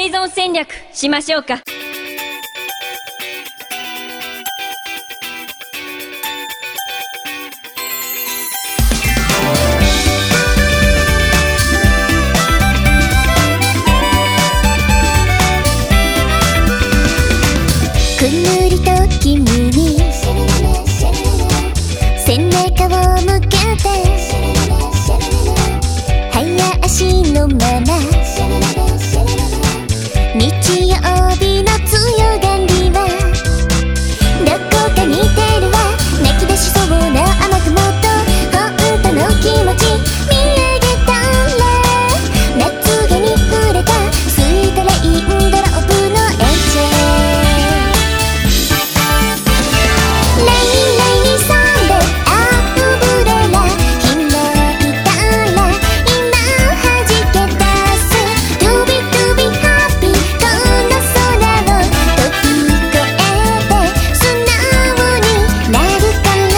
生存戦略しましょうか。 くぬりと君に背中を向けて早足のまま日曜日の強がりはどこか似てるわ。泣き出しそうな雨雲と本当の気持ち見上げたらまつげに触れたスイートレインドロップのエッジレイレイにサンデーアンブレラ開いたら今弾け出す To be to be happy この空を飛び越えて素直になるから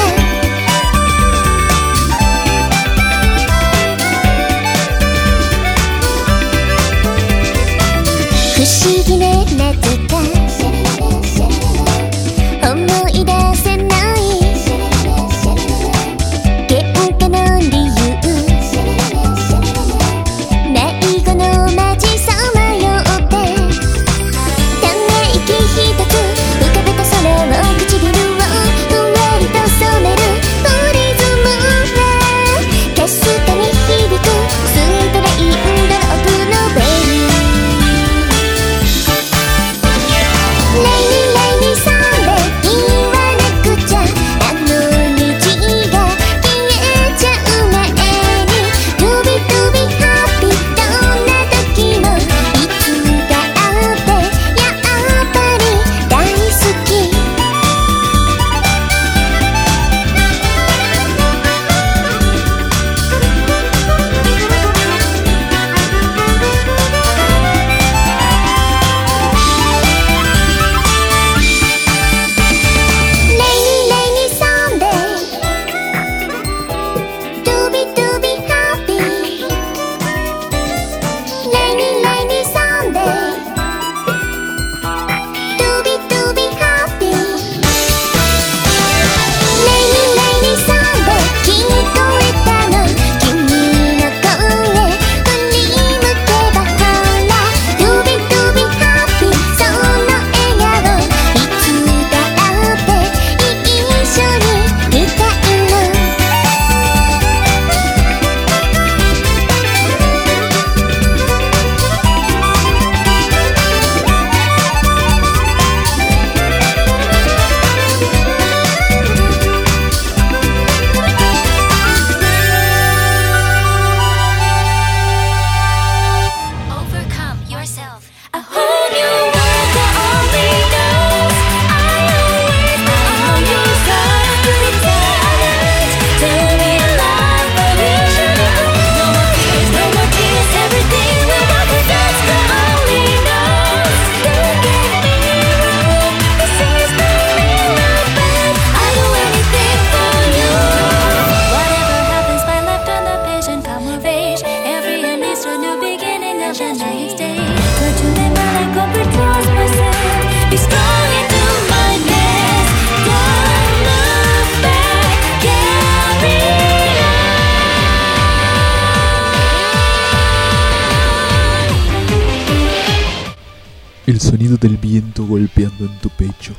不思議ねなぜか思い出せない喧嘩の理由迷子の街さまよってため息一つ浮かべた空の唇をふわりと染めるプリズムがかすかに響くスイートレインドロップのベルレイレイサンデー言わなくちゃあの虹が消えちゃう前に To be to be happy どんな時もいつだってやっぱり大好きレイレイサンデー To be to be happy レイレイサンデー To be to be happy レイレイサンデー聞こえたの君の声振り向けばほら To be to be happy その笑顔いつだって一緒にいたいのOvercome yourself. A whole new world that only knows I always on your side. You decide to be alive, but we should no more fears, no more tears. Everything will work 'cause that's the only knows. Don't get me wrong, this is the real bad. I do anything for you. Whatever happens, my life on the page and come of age. Every end is a new beginning of the next day. But you never let go, but trust myself. Be strong and do my best. Don't look back, carry on. El sonido del viento golpeando en tu pecho.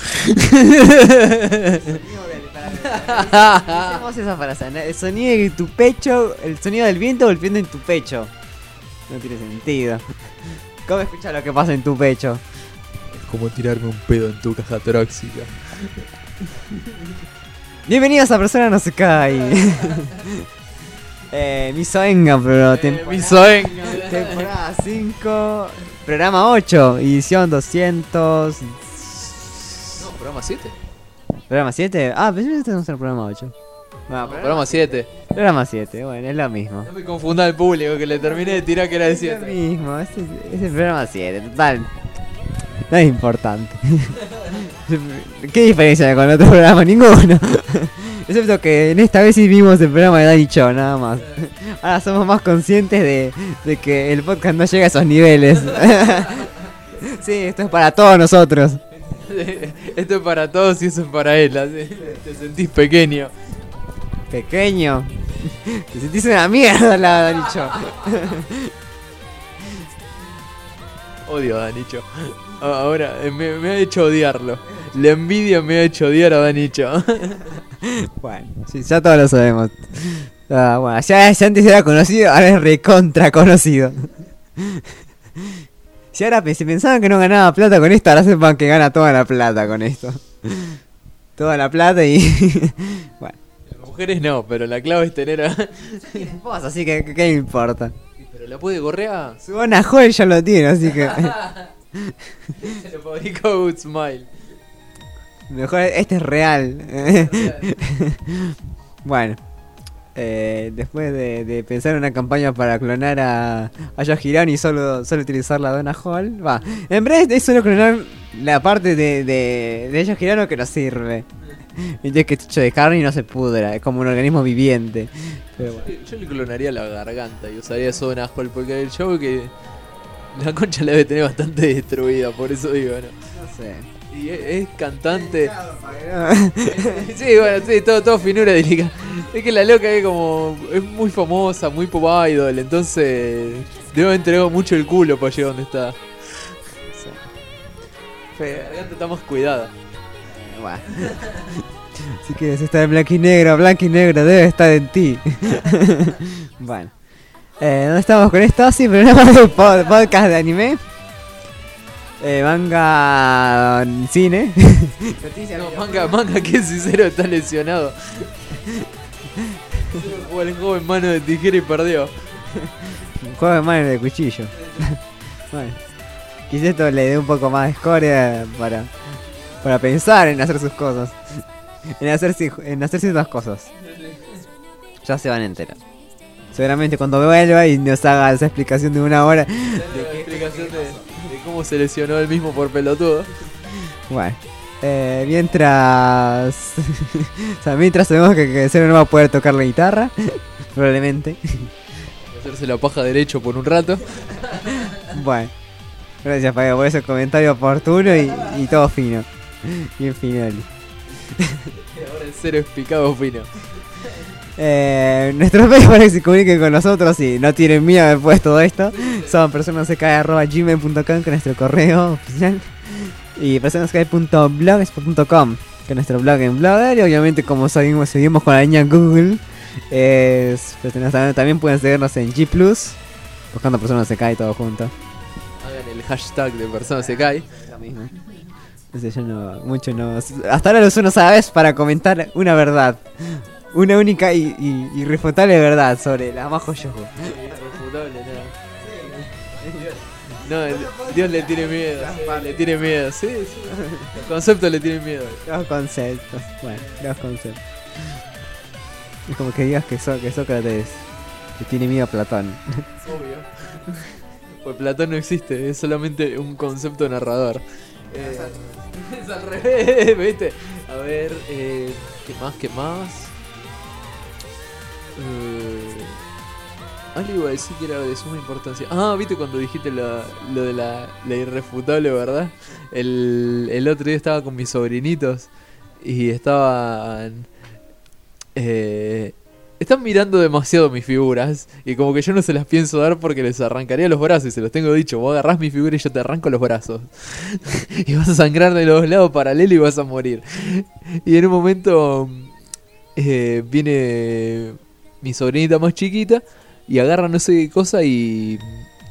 Hacemos esa frase, ¿no? El sonido de tu pecho, el sonido del viento golpeando en tu pecho. No tiene sentido. ¿Cómo escuchas lo que pasa en tu pecho? Es como tirarme un pedo en tu caja torácica. Bienvenidos a Persona no se cae. Misoenga, pero Misoenga. temporada 5, programa 8, edición 200. No, programa 7. ¿Programa 7? Ah, pensé que estamos en el programa 8. Bueno, Programa 7. programa 7, bueno, es lo mismo. No me confunda el público que le terminé de tirar que era de Es lo 7. mismo, es el programa 7, total. No es importante. ¿Qué diferencia con otro programa? Ninguno. Excepto que en esta vez sí vimos el programa de Dani Cho, nada más. Ahora somos más conscientes de que el podcast no llega a esos niveles. Sí, esto es para todos nosotros. Esto es para todos y eso es para él. Así. Te sentís pequeño. Pequeño. Te sentís una mierda al lado de Dani Cho. Odio a Danicho. Ahora me ha hecho odiarlo. La envidia me ha hecho odiar a Danicho. Bueno, sí, ya todos lo sabemos. Bueno, ya antes era conocido, ahora es recontra conocido. Si ahora si pensaban que no ganaba plata con esto, ahora sepan que gana toda la plata con esto. Toda la plata y... Bueno. Las mujeres no, pero la clave es tener a... Vos, así que, ¿qué importa? Pero la puede gorrear. Su Bona Joel ya lo tiene, así que... Se lo fabricó Good Smile. Mejor, este es real. Bueno. Después de pensar en una campaña para clonar a Josh Girán y solo utilizar la Donna Hall, va. En verdad es solo clonar la parte de Josh Girán que nos sirve. Entonces que es hecho de carne y no se pudra, es como un organismo viviente. Pero bueno. Yo le clonaría la garganta y usaría eso de Hall porque el show que la concha la debe tener bastante destruida, por eso digo, ¿no? No sé. Y es cantante. Sí, bueno, sí, todo finura delicada. Es que la loca es muy famosa, muy pop idol, entonces debe haber entregado mucho el culo para llegar donde está. Sí. La garganta está más cuidada. Bueno. Si quieres estar en blanco y negro debe estar en ti. Bueno. ¿Dónde estamos con esto? Sí, programa de podcast de anime. Manga, cine. No, manga que sincero está lesionado. Jugó el joven mano de tijera y perdió. Un juego de mano de cuchillo. Bueno, quizás esto le dé un poco más de escoria para pensar en hacer sus cosas. En hacer ciertas cosas. Ya se van a enterar. Seguramente cuando vuelva y nos haga esa explicación de una hora. La explicación de cómo se lesionó él mismo por pelotudo. Bueno, mientras sabemos que Cero no va a poder tocar la guitarra, probablemente. Hacerse la paja derecho por un rato. Bueno, gracias Fabio por ese comentario oportuno y todo fino. Bien fino, Ali. Ahora el Cero es picado fino. Nuestros medios para que se comuniquen con nosotros y no tienen miedo después de todo esto son personasek@gmail.com, que es nuestro correo oficial, y personasek.blogspot.com, que es nuestro blog en Blogger, y obviamente como seguimos con la línea Google, también pueden seguirnos en G+, buscando personasek y todo junto. Hagan el hashtag de personasek. Lo mismo. Entonces yo no, hasta ahora lo uso una sola vez para comentar una verdad. Una única y irrefutable verdad sobre la Majo Yojo. Irrefutable, no. Dios le tiene miedo, sí, le tiene miedo, sí. Los conceptos le tienen miedo. Los conceptos. Es como que digas que Sócrates le tiene miedo a Platón. Obvio. Pues Platón no existe, es solamente un concepto narrador. Es al revés, ¿viste? A ver, ¿qué más? Algo iba a decir que era de suma importancia. Ah, viste cuando dijiste lo de la irrefutable, ¿verdad? El otro día estaba con mis sobrinitos y estaban mirando demasiado mis figuras y como que yo no se las pienso dar porque les arrancaría los brazos y se los tengo dicho. Vos agarrás mi figura y yo te arranco los brazos y vas a sangrar de los lados paralelos y vas a morir. Y en un momento viene mi sobrinita más chiquita y agarra no sé qué cosa y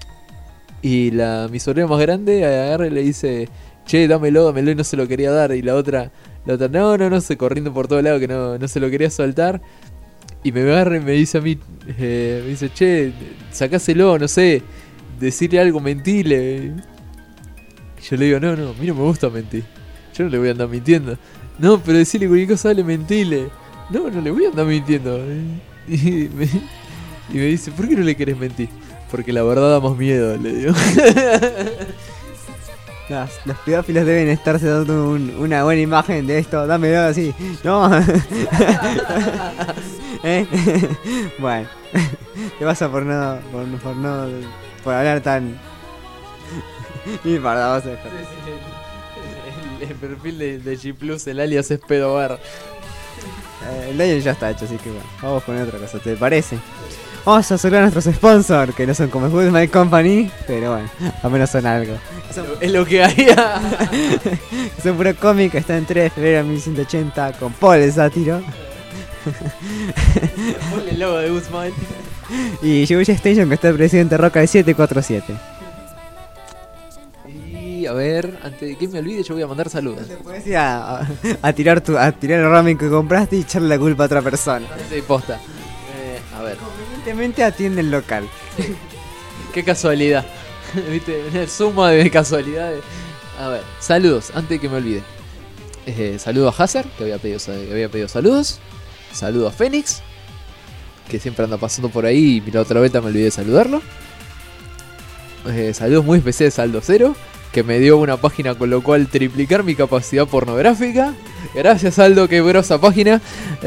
mi sobrina más grande agarra y le dice: che, dámelo, y no se lo quería dar. Y la otra no sé, corriendo por todo lado que no se lo quería soltar. Y me agarra y me dice a mí, me dice: che, sacáselo, no sé, decirle algo, mentile. Y yo le digo: no, a mí no me gusta mentir, yo no le voy a andar mintiendo. No, pero decirle cualquier cosa, dale, mentile. No le voy a andar mintiendo. Y me dice: ¿por qué no le querés mentir? Porque la verdad da más miedo, le digo. Los pedófilos deben estarse dando una buena imagen de esto. Dámelo así. No. ¿Eh? Bueno. ¿Qué pasa por no por hablar tan... Y para vos el perfil de G Plus, el alias es pedover. el daño ya está hecho, así que bueno, vamos con otra cosa, ¿te parece? Vamos a saludar a nuestros sponsors, que no son como Good My Company, pero bueno, al menos son algo. Es lo que hay. Son puro cómic, está en 3 de febrero de 1180 con Paul el sátiro. Ponle el logo de Guzmán. Y Shibuya Station, que está el presidente Roca de 747. Y a ver, antes de que me olvide, yo voy a mandar saludos. Te puedes ir a tirar el ramen que compraste y echarle la culpa a otra persona. Sí, posta. A ver, Convenientemente atiende el local. qué casualidad. ¿Viste? Una suma de casualidades. A ver, saludos, antes de que me olvide. Saludo a Hazard, que había pedido saludos. Saludo a Fénix, que siempre anda pasando por ahí y la otra vez me olvidé de saludarlo. Saludos muy especiales a Aldo Cero, que me dio una página con lo cual triplicar mi capacidad pornográfica. Gracias, Aldo, qué grosa página.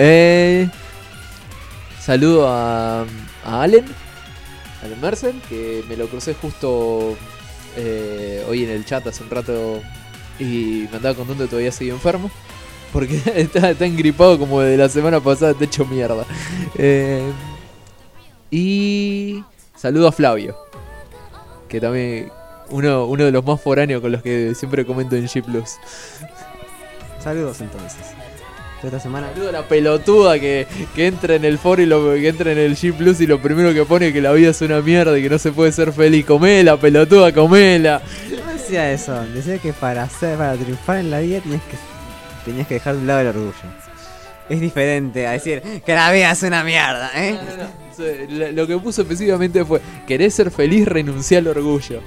Saludo a Allen Mercer, que me lo crucé justo hoy en el chat hace un rato y me andaba contando que todavía seguía enfermo. Porque está engripado como de la semana pasada, te hecho mierda. Y saludo a Flavio, que también uno de los más foráneos con los que siempre comento en G+. Saludos entonces. Esta semana. Saludo a la pelotuda que entra en el foro que entra en el G+ y lo primero que pone es que la vida es una mierda y que no se puede ser feliz. Comela, pelotuda, comela. No decía eso, decía que para triunfar en la vida tenías que dejar de un lado el orgullo. Es diferente a decir que la vida es una mierda, ¿eh? No. Lo que puso específicamente fue: querés ser feliz, renuncia al orgullo.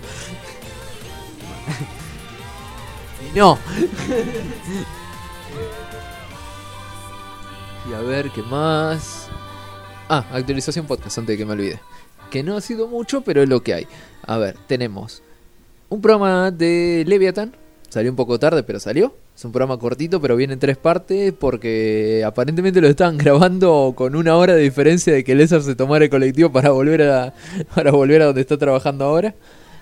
Y no. Y a ver, ¿qué más? Actualización podcast, antes de que me olvide. Que no ha sido mucho, pero es lo que hay. A ver, tenemos un programa de Leviathan. Salió un poco tarde, pero salió. Es un programa cortito, pero viene en 3 partes porque aparentemente lo estaban grabando con 1 hora de diferencia de que Lézar se tomara el colectivo para volver a donde está trabajando ahora.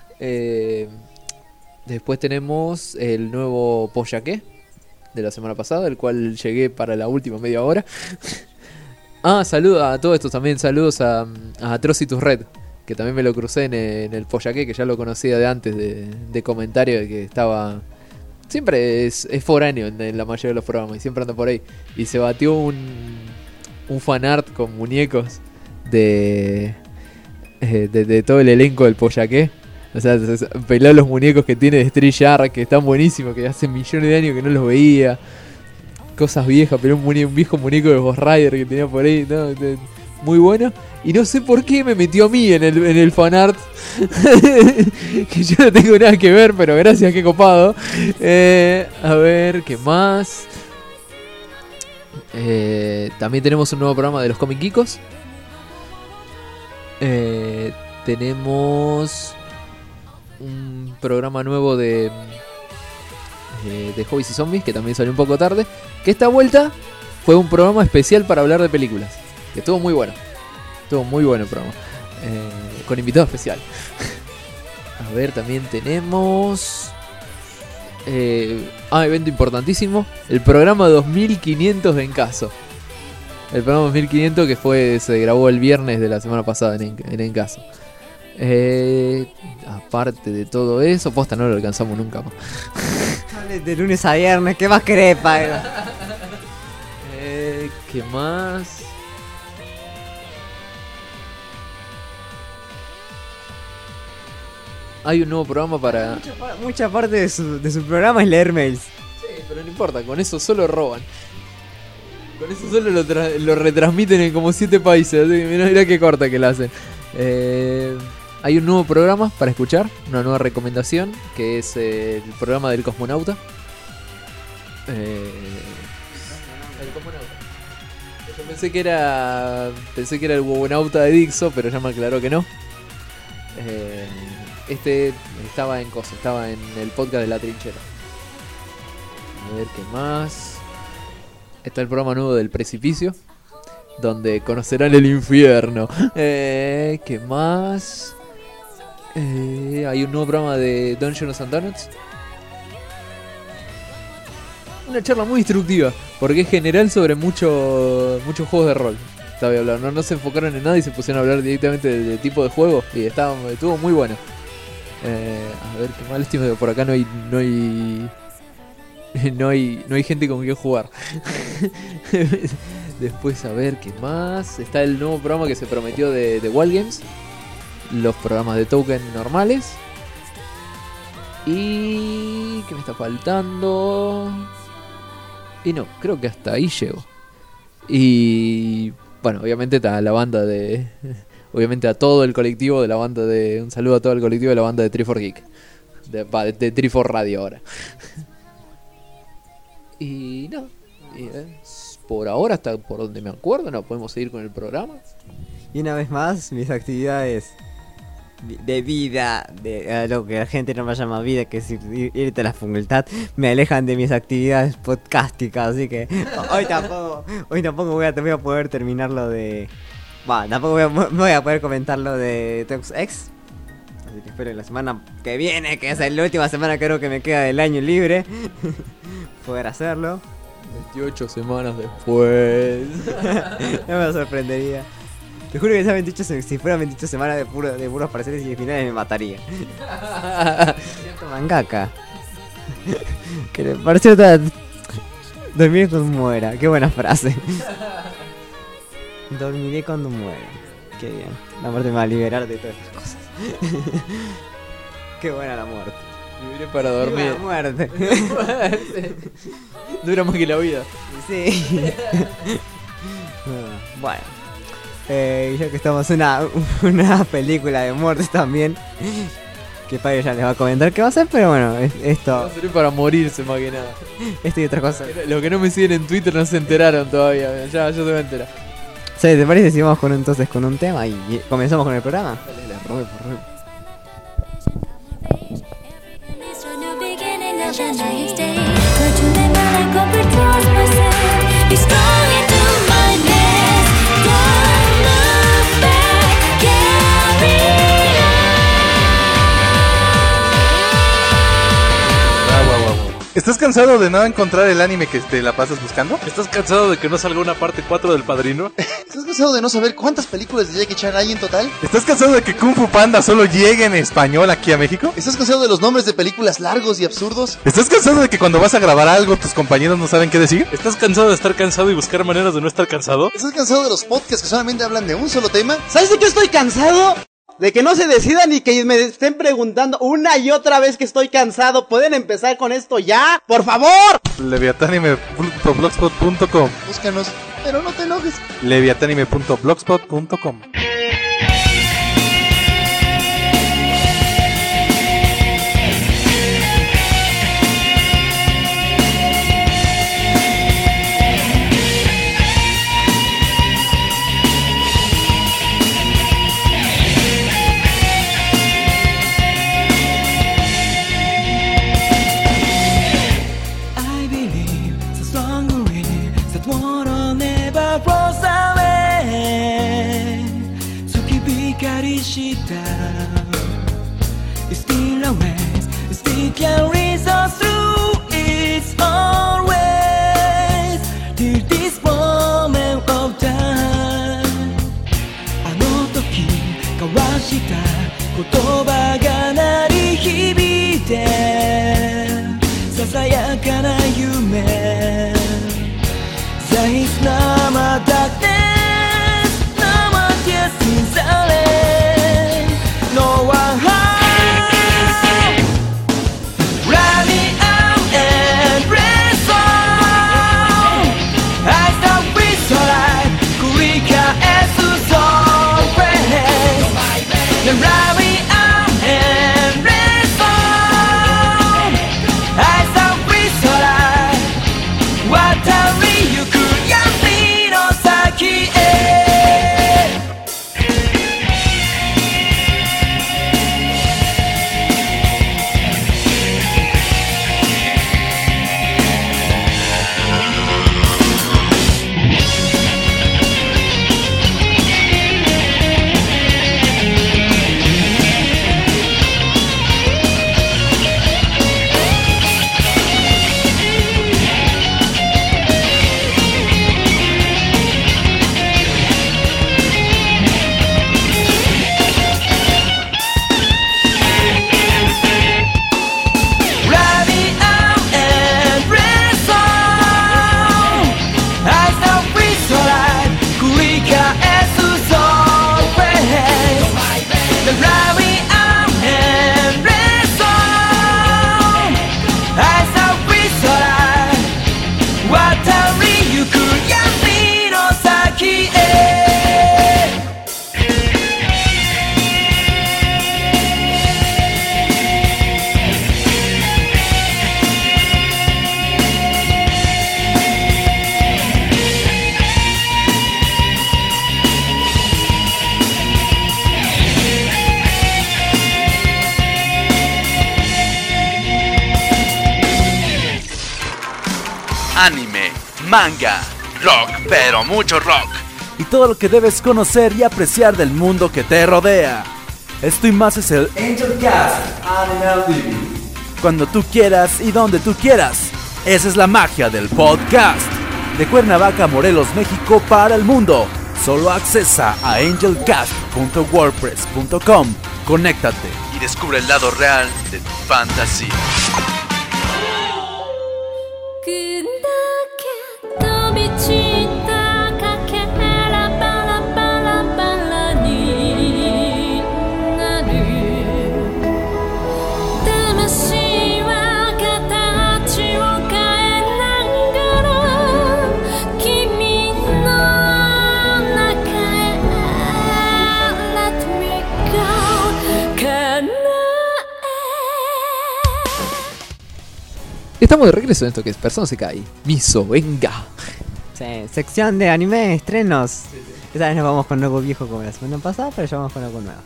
Después tenemos el nuevo Pollaqué de la semana pasada, el cual llegué para la última media hora. Saludos a todos estos también. Saludos a Atrocitus Red, que también me lo crucé en el Pollaqué, que ya lo conocía de antes de comentario, de que estaba... Siempre es foráneo en la mayoría de los programas y siempre anda por ahí. Y se batió un fanart con muñecos de todo el elenco del Pollaqué. O sea, peló los muñecos que tiene de Street Shark, que están buenísimos, que hace millones de años que no los veía. Cosas viejas, pero un viejo muñeco de Ghost Rider que tenía por ahí, ¿no? Muy bueno. Y no sé por qué me metió a mí en el fanart. Que yo no tengo nada que ver, pero gracias, qué copado. A ver, ¿qué más? También tenemos un nuevo programa de los Comic Geekos. Tenemos un programa nuevo de Hobbies y Zombies, que también salió un poco tarde. Que esta vuelta fue un programa especial para hablar de películas, que estuvo muy bueno. Estuvo muy bueno el programa, con invitado especial. A ver, también tenemos evento importantísimo, el programa 2500 de Encaso. El programa 2500 que se grabó el viernes de la semana pasada en Encaso. Aparte de todo eso, posta, no lo alcanzamos nunca más. De lunes a viernes, ¿qué más querés, Pablo? ¿Qué más? Hay un nuevo programa para... Mucha parte de su programa es leer mails. Sí, pero no importa, con eso solo roban. Con eso solo lo retransmiten en como 7 países. Mirá qué corta que la hacen. Hay un nuevo programa para escuchar, una nueva recomendación, que es el programa del cosmonauta. El cosmonauta. Yo pensé que era el huevonauta de Dixo, pero ya me aclaró que no. Este estaba en el podcast de La Trinchera. A ver qué más. Está el programa nuevo del Precipicio, donde conocerán el infierno. ¿Qué más? Hay un nuevo programa de Dungeons and Donuts. Una charla muy instructiva, porque es general sobre muchos juegos de rol. Estaba hablando, no se enfocaron en nada y se pusieron a hablar directamente del tipo de juego y estuvo muy bueno. A ver qué mal estimo, por acá no hay gente con quien jugar. Después a ver qué más. Está el nuevo programa que se prometió de Wild Games, los programas de token normales. Y ¿qué me está faltando? Y no, creo que hasta ahí llego. Y bueno, obviamente está la banda de... Obviamente a todo el colectivo de la banda de... Un saludo a todo el colectivo de la banda de 3for Geek. De 3for Radio ahora. Y no. Por ahora, hasta por donde me acuerdo, no podemos seguir con el programa. Y una vez más, mis actividades de vida, de lo que la gente no me llama vida, que es irte a la facultad, me alejan de mis actividades podcásticas, así que hoy tampoco voy a poder terminar lo de... tampoco voy a poder comentar lo de TuxX. Así que espero la semana que viene, que es la última semana creo que me queda del año libre, poder hacerlo. 28 semanas después. No me sorprendería. Te juro que esas 28 si fueran 28 semanas de puros parciales y finales me mataría. Cierto mangaka. Que le pareció dormir cuando muera. Qué buena frase. Dormiré cuando muera. Qué bien. La muerte me va a liberar de todas estas cosas. Qué buena la muerte. Viviré para dormir. La muerte. Dura más que la vida. Sí. Bueno. Ya que estamos en una película de muertes también, que Payo ya les va a comentar qué va a hacer, pero bueno, esto... Va a servir para morirse más que nada. Esto y otra cosa. Los que no me siguen en Twitter no se enteraron todavía. Ya se va a enterar. Sí, ¿te parece si vamos entonces con un tema y comenzamos con el programa? Dale, robe. It's a new beginning of the next day. Go to the night, go towards myself. Be strong into my nest. Don't look back, carry on. ¿Estás cansado de no encontrar el anime que te la pasas buscando? ¿Estás cansado de que no salga una parte 4 del Padrino? ¿Estás cansado de no saber cuántas películas de Jackie Chan hay en total? ¿Estás cansado de que Kung Fu Panda solo llegue en español aquí a México? ¿Estás cansado de los nombres de películas largos y absurdos? ¿Estás cansado de que cuando vas a grabar algo tus compañeros no saben qué decir? ¿Estás cansado de estar cansado y buscar maneras de no estar cansado? ¿Estás cansado de los podcasts que solamente hablan de un solo tema? ¿Sabes de qué estoy cansado? De que no se decidan y que me estén preguntando una y otra vez que estoy cansado. ¿Pueden empezar con esto ya? ¡Por favor! Leviatanime.blogspot.com. Búscanos, pero no te enojes. Leviatanime.blogspot.com. It still awaits, it still carries us through. It's always till this moment of time. あの時交わした言葉が鳴り響いて、ささやかな夢。There is no more darkness, no more tears in silence.No one home. Run me out and rest on. I stop with so light. Quicker as so friends. Then run me out manga, rock, pero mucho rock. Y todo lo que debes conocer y apreciar del mundo que te rodea. Esto y más es el Angel Cast Anime TV. Cuando tú quieras y donde tú quieras. Esa es la magia del podcast. De Cuernavaca, Morelos, México para el mundo. Solo accesa a angelcast.wordpress.com. Conéctate Y descubre el lado real de tu fantasía. Estamos de regreso en esto que es Persona Sekai. Miso, venga. Sí, sección de anime, estrenos. Esta vez nos vamos con algo viejo como la semana pasada, pero ya vamos con algo nuevo.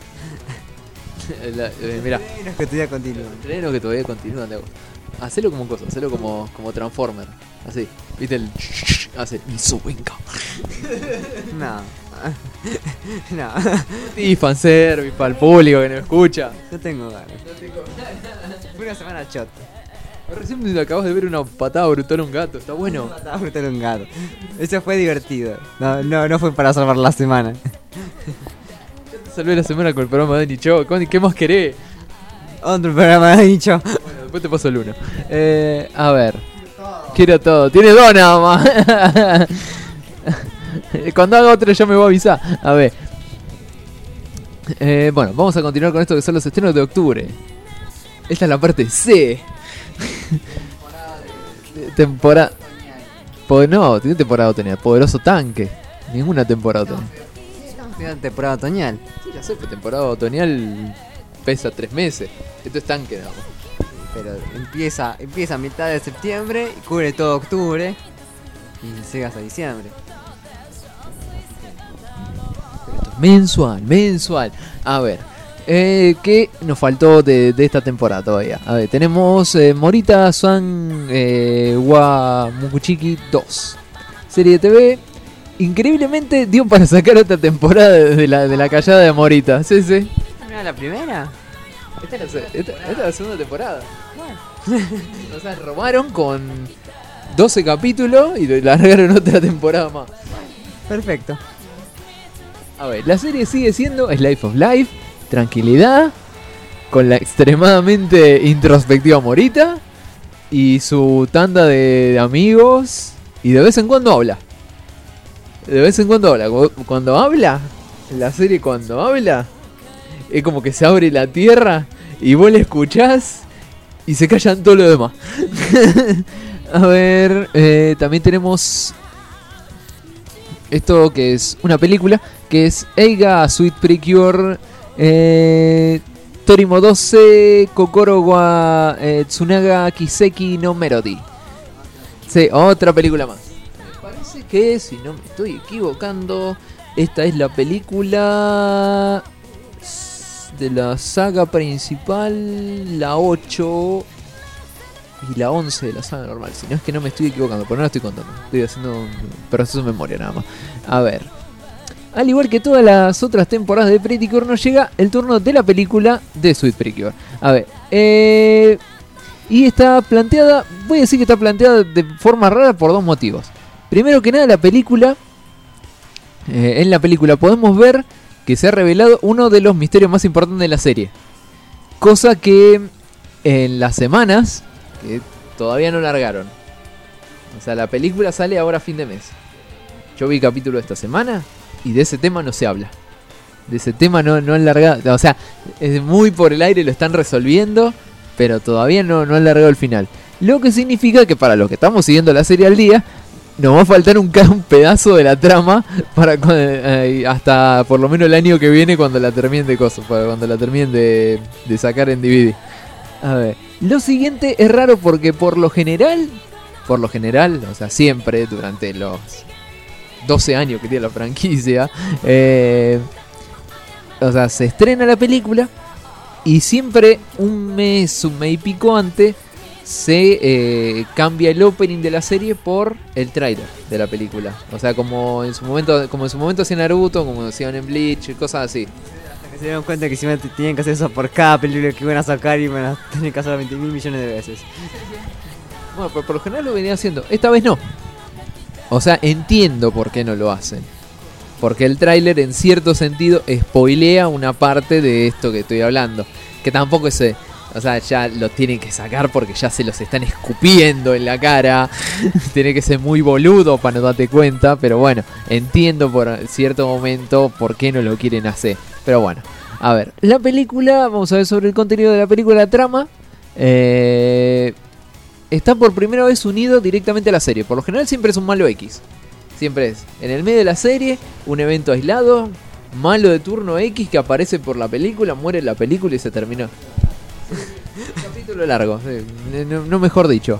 Mirá. Estrenos que todavía continúan. Estrenos que todavía continúan. Hacelo como cosa, hacelo como Transformer. Así, viste el... Hace Miso, venga. No. No. Y fanservice para el público que nos escucha. No tengo ganas. Fue una semana chota. Recién me acabas de ver una patada brutal a un gato, está bueno. Una patada brutal a un gato. Eso fue divertido. No fue para salvar la semana. Ya te salvé la semana con el programa de Nicho. ¿Qué más querés? Otro programa de Nicho. Bueno, después te paso el uno. A ver. Quiero todo. Tiene dos nada más. Cuando haga otro ya me voy a avisar. A ver. Bueno, vamos a continuar con esto que son los estrenos de octubre. Esta es la parte C. Temporada. No, tiene temporada otoñal. Poderoso tanque. Ninguna temporada otoñal. Tiene temporada otoñal. Sí, ya sé, pero temporada otoñal pesa 3 meses. Esto es tanque, ¿no? Pero empieza a mitad de septiembre y cubre todo octubre y llega hasta diciembre. Pero esto es mensual. A ver. ¿Qué nos faltó de esta temporada todavía? A ver, tenemos Morita San wa Mukuchiki 2. Serie de TV. Increíblemente dio para sacar otra temporada de la callada de Morita. Sí. ¿No era la primera? Esta es la segunda temporada. Bueno. O sea, robaron con 12 capítulos y largaron otra temporada más. Perfecto. A ver, la serie sigue siendo Slice of Life. Tranquilidad, con la extremadamente introspectiva Morita y su tanda de amigos, y de vez en cuando habla. Cuando habla, la serie cuando habla, es como que se abre la tierra y vos le escuchás y se callan todo lo demás. A ver, también tenemos esto que es una película, que es Eiga Sweet Precure Torimo 12 Kokoro wa Tsunaga Kiseki no Melody. Sí, otra película más. Me parece que, si no me estoy equivocando, esta es la película de la saga principal, la 8 y la 11 de la saga normal. Si no es que no me estoy equivocando, pero no la estoy contando. Estoy haciendo un proceso de memoria nada más. A ver. Al igual que todas las otras temporadas de Pretty Cure, nos llega el turno de la película de Sweet Precure. A ver, y está planteada, voy a decir que está planteada de forma rara por dos motivos. Primero que nada, la película, en la película podemos ver que se ha revelado uno de los misterios más importantes de la serie. Cosa que en las semanas que todavía no largaron. O sea, la película sale ahora a fin de mes. Yo vi capítulo esta semana y de ese tema no se habla. De ese tema no han largado. O sea, es muy por el aire, lo están resolviendo, pero todavía no han largado el final. Lo que significa que para los que estamos siguiendo la serie al día, nos va a faltar un pedazo de la trama para hasta por lo menos el año que viene, cuando la terminen de cosas, cuando la terminen de sacar en DVD. A ver, lo siguiente es raro porque por lo general, o sea, siempre durante los 12 años que tiene la franquicia, o sea, se estrena la película y siempre un mes y pico antes se cambia el opening de la serie por el tráiler de la película. O sea, como en su momento hacía Naruto, como hacían en Bleach, cosas así. Hasta que se dieron cuenta que si tenían que hacer eso por cada película que iban a sacar y van a tener que hacer 20.000 millones de veces. Bueno, por lo general lo venía haciendo. Esta vez no. O sea, entiendo por qué no lo hacen. Porque el tráiler en cierto sentido spoilea una parte de esto que estoy hablando. Que tampoco es... O sea, ya lo tienen que sacar porque ya se los están escupiendo en la cara. Tiene que ser muy boludo para no darte cuenta. Pero bueno, entiendo por cierto momento por qué no lo quieren hacer. Pero bueno, a ver, la película, vamos a ver sobre el contenido de la película, la trama. Está por primera vez unido directamente a la serie. Por lo general siempre es un malo X. Siempre es en el medio de la serie, un evento aislado, malo de turno X que aparece por la película, muere en la película y se terminó. Capítulo largo, no mejor dicho.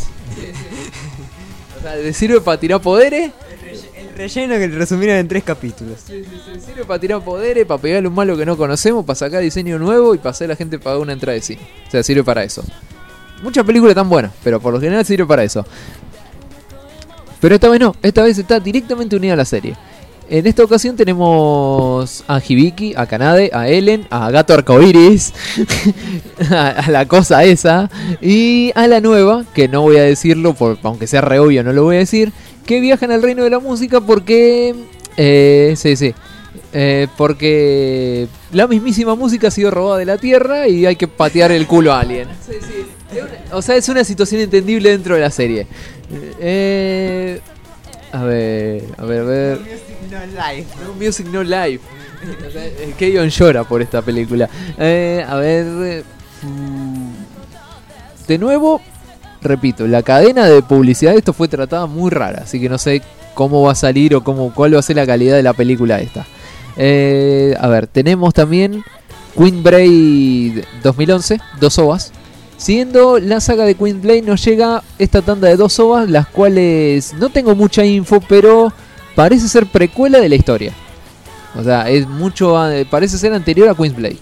O sea, ¿le sirve para tirar poderes? El relleno que le resumieron en 3 capítulos. Sirve para tirar poderes, para pegarle un malo que no conocemos, para sacar diseño nuevo y para hacer a la gente pagar una entrada de cine. O sea, sirve para eso. Muchas películas tan buenas, pero por lo general sirve para eso. Pero esta vez no, esta vez está directamente unida a la serie. En esta ocasión tenemos a Hibiki, a Kanade, a Ellen, a Gato Arcoiris, a la cosa esa, y a la nueva, que no voy a decirlo, aunque sea re obvio no lo voy a decir, que viajan al reino de la música porque... porque la mismísima música ha sido robada de la Tierra y hay que patear el culo a alguien. O sea, es una situación entendible dentro de la serie. A ver. No Music No Life. Keion llora por esta película. A ver. De nuevo, repito, la cadena de publicidad de esto fue tratada muy rara, así que no sé cómo va a salir o cuál va a ser la calidad de la película esta. A ver, tenemos también Queen Blade 2011, 2 OVAs. Siguiendo la saga de Queen Blade nos llega esta tanda de 2 OVAs, las cuales no tengo mucha info, pero parece ser precuela de la historia. O sea, es mucho, parece ser anterior a Queen Blade.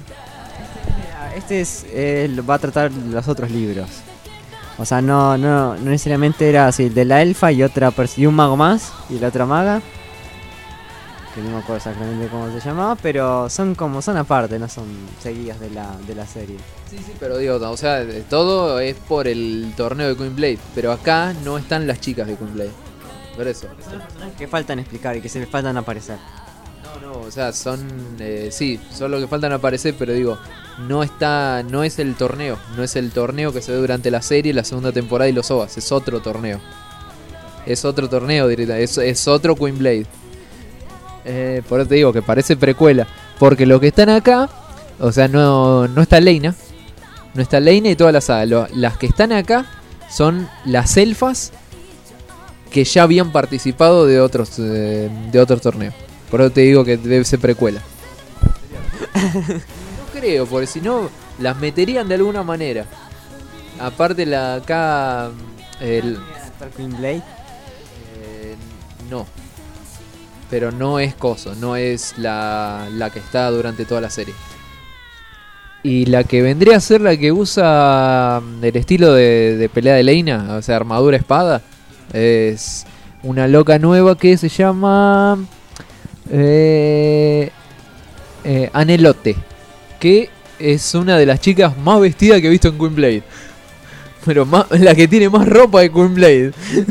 Va a tratar los otros libros. O sea, no necesariamente era así, de la elfa y y un mago más y la otra maga. Que no me acuerdo exactamente cómo se llamaba, pero son aparte, no son seguidas de la serie. Sí, pero digo, o sea, todo es por el torneo de Queen Blade, pero acá no están las chicas de Queen Blade. Por eso. Son personajes que faltan explicar y que se les faltan aparecer. No, o sea, son los que faltan aparecer, pero digo, no es el torneo, no es el torneo que se ve durante la serie, la segunda temporada y los OVAs, es otro torneo. Es otro torneo directa, es otro Queen Blade. Por eso te digo que parece precuela. Porque los que están acá, o sea, no está Leina. No está Leina y toda la saga. Las que están acá son las elfas que ya habían participado de otros torneos. Por eso te digo que debe ser precuela. No creo, porque si no las meterían de alguna manera. Aparte acá Queen Blade. No. Pero no es Coso, no es la que está durante toda la serie. Y la que vendría a ser la que usa el estilo de pelea de Leina, o sea, armadura espada, es una loca nueva que se llama Anelote, que es una de las chicas más vestidas que he visto en Queen Blade. Pero la que tiene más ropa de Queen Blade.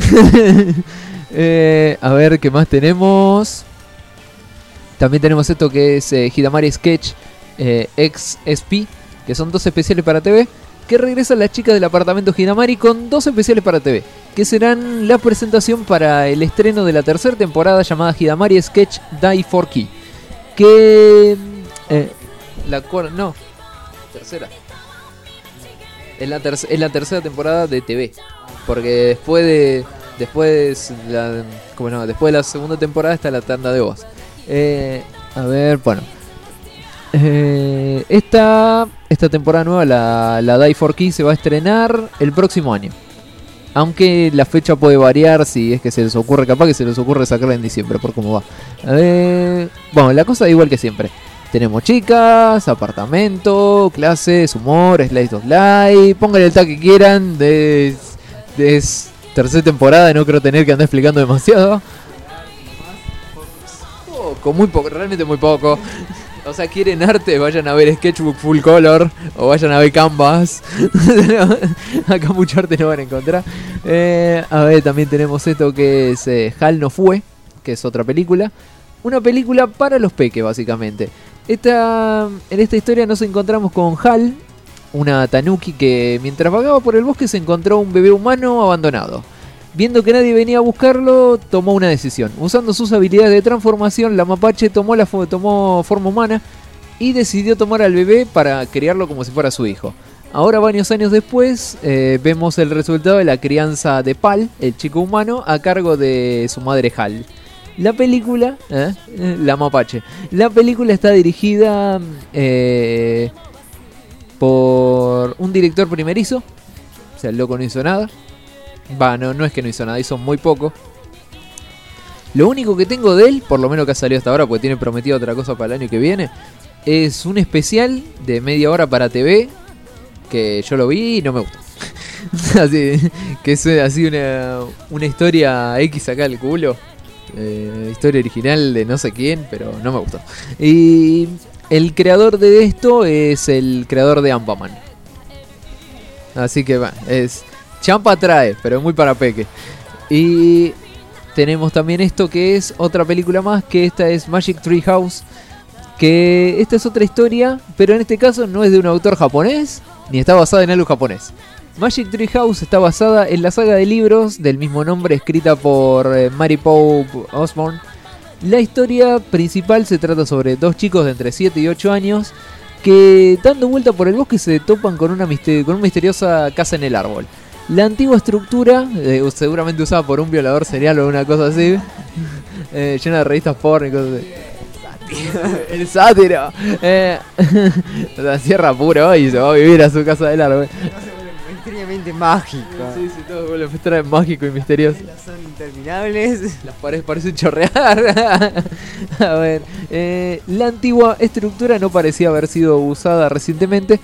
A ver, ¿qué más tenemos? También tenemos esto que es Hidamari Sketch XSP, que son 2 especiales para TV, que regresan las chicas del apartamento Hidamari con 2 especiales para TV, que serán la presentación para el estreno de la 3ª temporada llamada Hidamari Sketch Die for Key, que tercera. Es la 3ª temporada de TV, porque después de la segunda temporada está la tanda de OVAs. A ver, bueno. Esta temporada nueva, la Die for Key, se va a estrenar el próximo año. Aunque la fecha puede variar si es que se les ocurre, capaz que se les ocurre sacarla en diciembre, por cómo va. Bueno, la cosa igual que siempre. Tenemos chicas, apartamento, clases, humor, slice of life. Pónganle el tag que quieran. De tercera temporada y no creo tener que andar explicando demasiado. Poco, muy poco, realmente muy poco. O sea, quieren arte, vayan a ver Sketchbook Full Color o vayan a ver Canvas. Acá mucho arte no van a encontrar. A ver, también tenemos esto que es Hal no fue, que es otra película. Una película para los peques, básicamente. En esta historia nos encontramos con Hal, una tanuki que mientras vagaba por el bosque se encontró un bebé humano abandonado. Viendo que nadie venía a buscarlo, tomó una decisión. Usando sus habilidades de transformación, la mapache tomó forma humana y decidió tomar al bebé para criarlo como si fuera su hijo. Ahora, varios años después, vemos el resultado de la crianza de Pal, el chico humano, a cargo de su madre Hal. La película, la mapache. La película está dirigida por un director primerizo. O sea, el loco no hizo nada. No es que no hizo nada, hizo muy poco. Lo único que tengo de él, por lo menos que ha salido hasta ahora, porque tiene prometido otra cosa para el año que viene, es un especial de media hora para TV, que yo lo vi y no me gustó. Así, que es así una historia X acá al culo. Historia original de no sé quién, pero no me gustó. Y el creador de esto es el creador de Ant-Man. Así que bueno, es... Champa trae, pero muy para peque. Y tenemos también esto que es otra película más, que esta es Magic Tree House. Que esta es otra historia, pero en este caso no es de un autor japonés, ni está basada en algo japonés. Magic Tree House está basada en la saga de libros del mismo nombre, escrita por Mary Pope Osborne. La historia principal se trata sobre dos chicos de entre 7 y 8 años que, dando vuelta por el bosque, se topan con una misteriosa casa en el árbol. La antigua estructura, seguramente usada por un violador serial o una cosa así, llena de revistas porno y cosas así. El sátiro. La cierra puro y se va a vivir a su casa del árbol. Misteriosamente mágico. Sí, todo vuelve a estar mágico y misterioso. Son interminables. Las paredes parecen chorrear. A ver, la antigua estructura no parecía haber sido usada recientemente,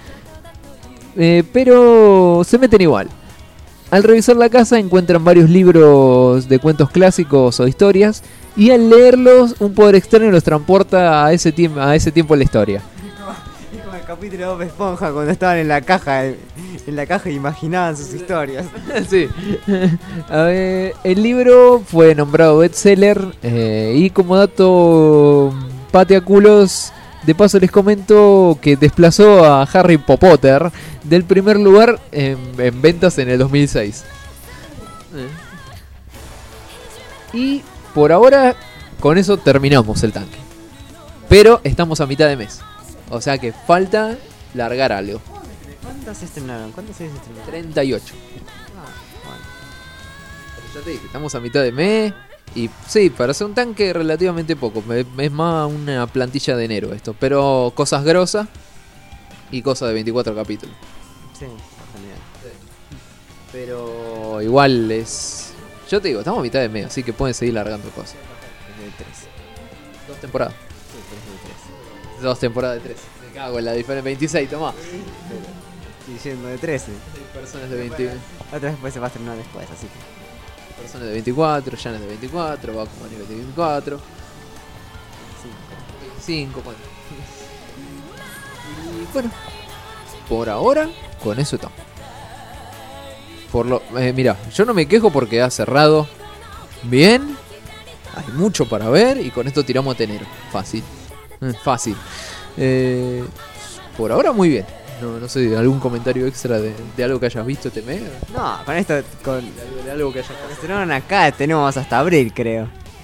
pero se meten igual. Al revisar la casa encuentran varios libros de cuentos clásicos o historias, y al leerlos un poder extraño los transporta a ese tiempo en la historia. Es como el capítulo de Bob Esponja cuando estaban en la caja y imaginaban sus historias. Sí. A ver, el libro fue nombrado bestseller, y como dato pateaculos, de paso les comento que desplazó a Harry Potter del primer lugar en ventas en el 2006. Y por ahora con eso terminamos el tanque. Pero estamos a mitad de mes, o sea que falta largar algo. ¿Cuántas se estrenaron? 38. Bueno. Ya te dije, estamos a mitad de mes. Y sí, para hacer un tanque relativamente poco. Es más una plantilla de enero esto. Pero cosas grosas y cosas de 24 capítulos. Sí, genial. Pero igual es... Yo te digo, estamos a mitad de mes, así que pueden seguir largando cosas. Desde 3. 2 temporadas. Sí, 3. 2 temporadas de 3. Me cago en la diferencia. 26, tomá. Estoy diciendo de 13. Hay personas de 20. Otra vez se va a estrenar después, así que... Personas de 24, Jan es de 24, Bakuman es de 24. 25, bueno. Y bueno, por ahora, con eso estamos. Mira, yo no me quejo porque ha cerrado bien. Hay mucho para ver y con esto tiramos a enero. Fácil. Fácil. Por ahora muy bien. No sé, algún comentario extra de algo que hayas visto este mes. No, con esto, de algo que hayas pasado. Estrenaron acá, tenemos hasta abril, creo.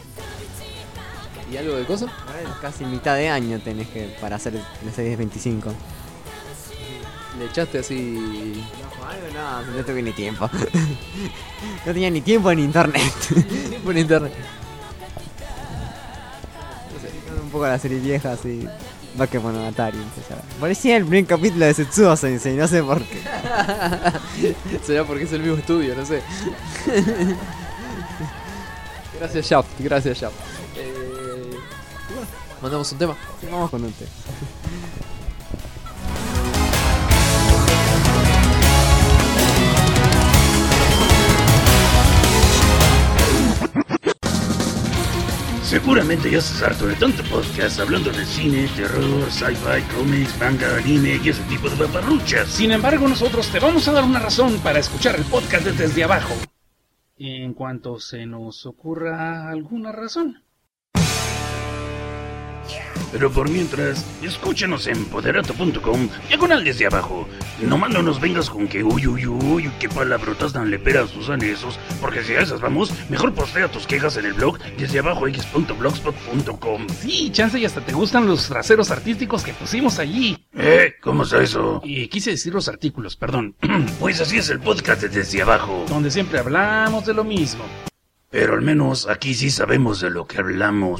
¿Y algo de cosas? Casi mitad de año tenés que para hacer la serie de 25. ¿Le echaste así? No tuve ni tiempo. No tenía ni tiempo en internet. Tiempo en internet. Un poco la serie vieja así. Va que bueno, Atari empezaba. Parecía el primer capítulo de Setsuo Sensei, no sé por qué. Será porque es el mismo estudio, no sé. Gracias, Shaft, gracias, Shaft. ¿Mandamos un tema? Sí, vamos con un tema. Seguramente ya estás harto de tanto podcast hablando de cine, terror, sci-fi, cómics, manga, anime y ese tipo de paparruchas. Sin embargo, nosotros te vamos a dar una razón para escuchar el podcast Desde Abajo. En cuanto se nos ocurra alguna razón. Pero por mientras, escúchanos en poderato.com, /desde abajo. Nomás no nos vengas con que uy, qué palabrotas tan leperas usan esos, porque si a esas vamos, mejor postea tus quejas en el blog desdeabajox.blogspot.com. Sí, chance y hasta te gustan los traseros artísticos que pusimos allí. ¿Cómo está eso? Y quise decir los artículos, perdón. Pues así es el podcast de Desde Abajo, donde siempre hablamos de lo mismo. Pero al menos aquí sí sabemos de lo que hablamos.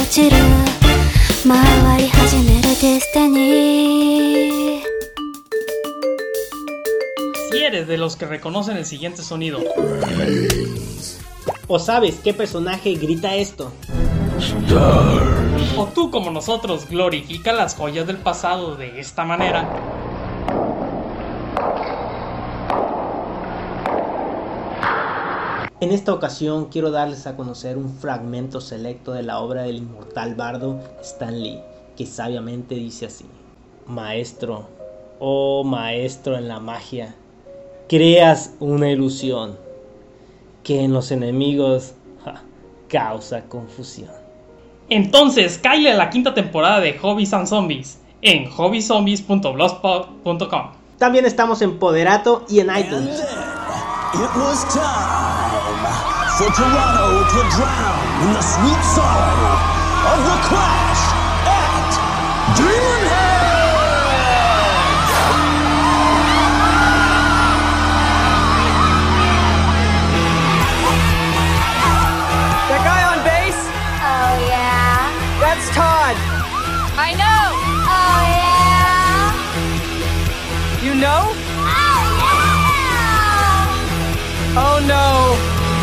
ちる回り始めるデスティニー Si eres de los que reconocen el siguiente sonido, ¿o sabes qué personaje grita esto? o tú como nosotros glorifica las joyas del pasado de esta manera, En esta ocasión quiero darles a conocer un fragmento selecto de la obra del inmortal bardo Stan Lee, que sabiamente dice así: Maestro, oh maestro en la magia, creas una ilusión que en los enemigos causa confusión. entonces cáele a la quinta temporada de Hobbies and Zombies en hobbyzombies.blogspot.com. También estamos en Poderato y en iTunes. It was time for Toronto to drown in the sweet sorrow of the clash at Demon That guy on base? Oh yeah? That's Todd. I know! Oh yeah? You know? Oh no.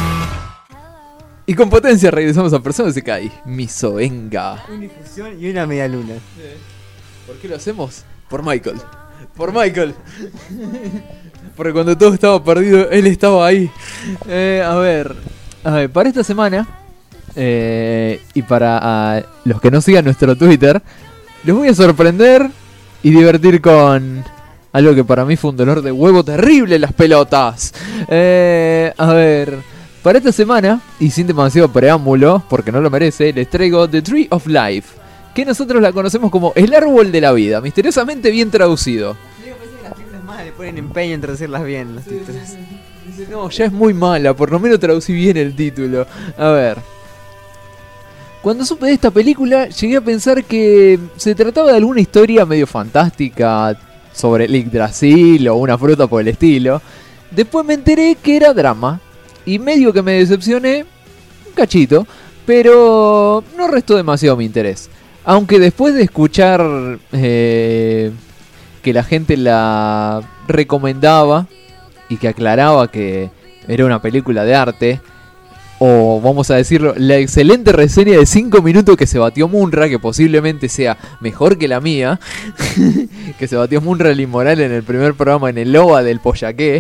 Y con potencia regresamos a Persona Isekai, Misoenga. Una infusión y una media luna. ¿Por qué lo hacemos? Por Michael. Por Michael. Porque cuando todo estaba perdido, él estaba ahí. A ver, para esta semana, y para los que no sigan nuestro Twitter, les voy a sorprender y divertir con algo que para mí fue un dolor de huevo terrible, las pelotas. A ver, para esta semana, y sin demasiado preámbulo, porque no lo merece, les traigo The Tree of Life, que nosotros la conocemos como el árbol de la vida, misteriosamente bien traducido. Le ponen empeño en traducirlas bien los títulos. Dice, no, ya es muy mala, por lo menos traducí bien el título. A ver, cuando supe de esta película, llegué a pensar que se trataba de alguna historia medio fantástica sobre el Yggdrasil o una fruta por el estilo. Después me enteré que era drama y medio que me decepcioné un cachito, pero no restó demasiado mi interés. Aunque después de escuchar que la gente la recomendaba y que aclaraba que era una película de arte, o vamos a decirlo, la excelente reseña de 5 minutos que se batió Munra, que posiblemente sea mejor que la mía, que se batió Munra Limoral en el primer programa en el OVA del Pollaqué,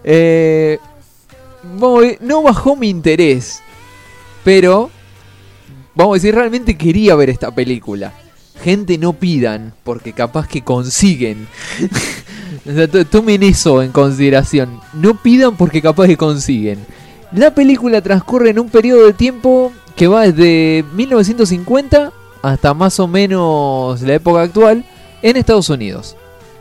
no bajó mi interés, pero vamos a decir, realmente quería ver esta película. Gente, no pidan, porque capaz que consiguen. O sea, tomen eso en consideración. No pidan porque capaz que consiguen. La película transcurre en un periodo de tiempo que va desde 1950 hasta más o menos la época actual en Estados Unidos.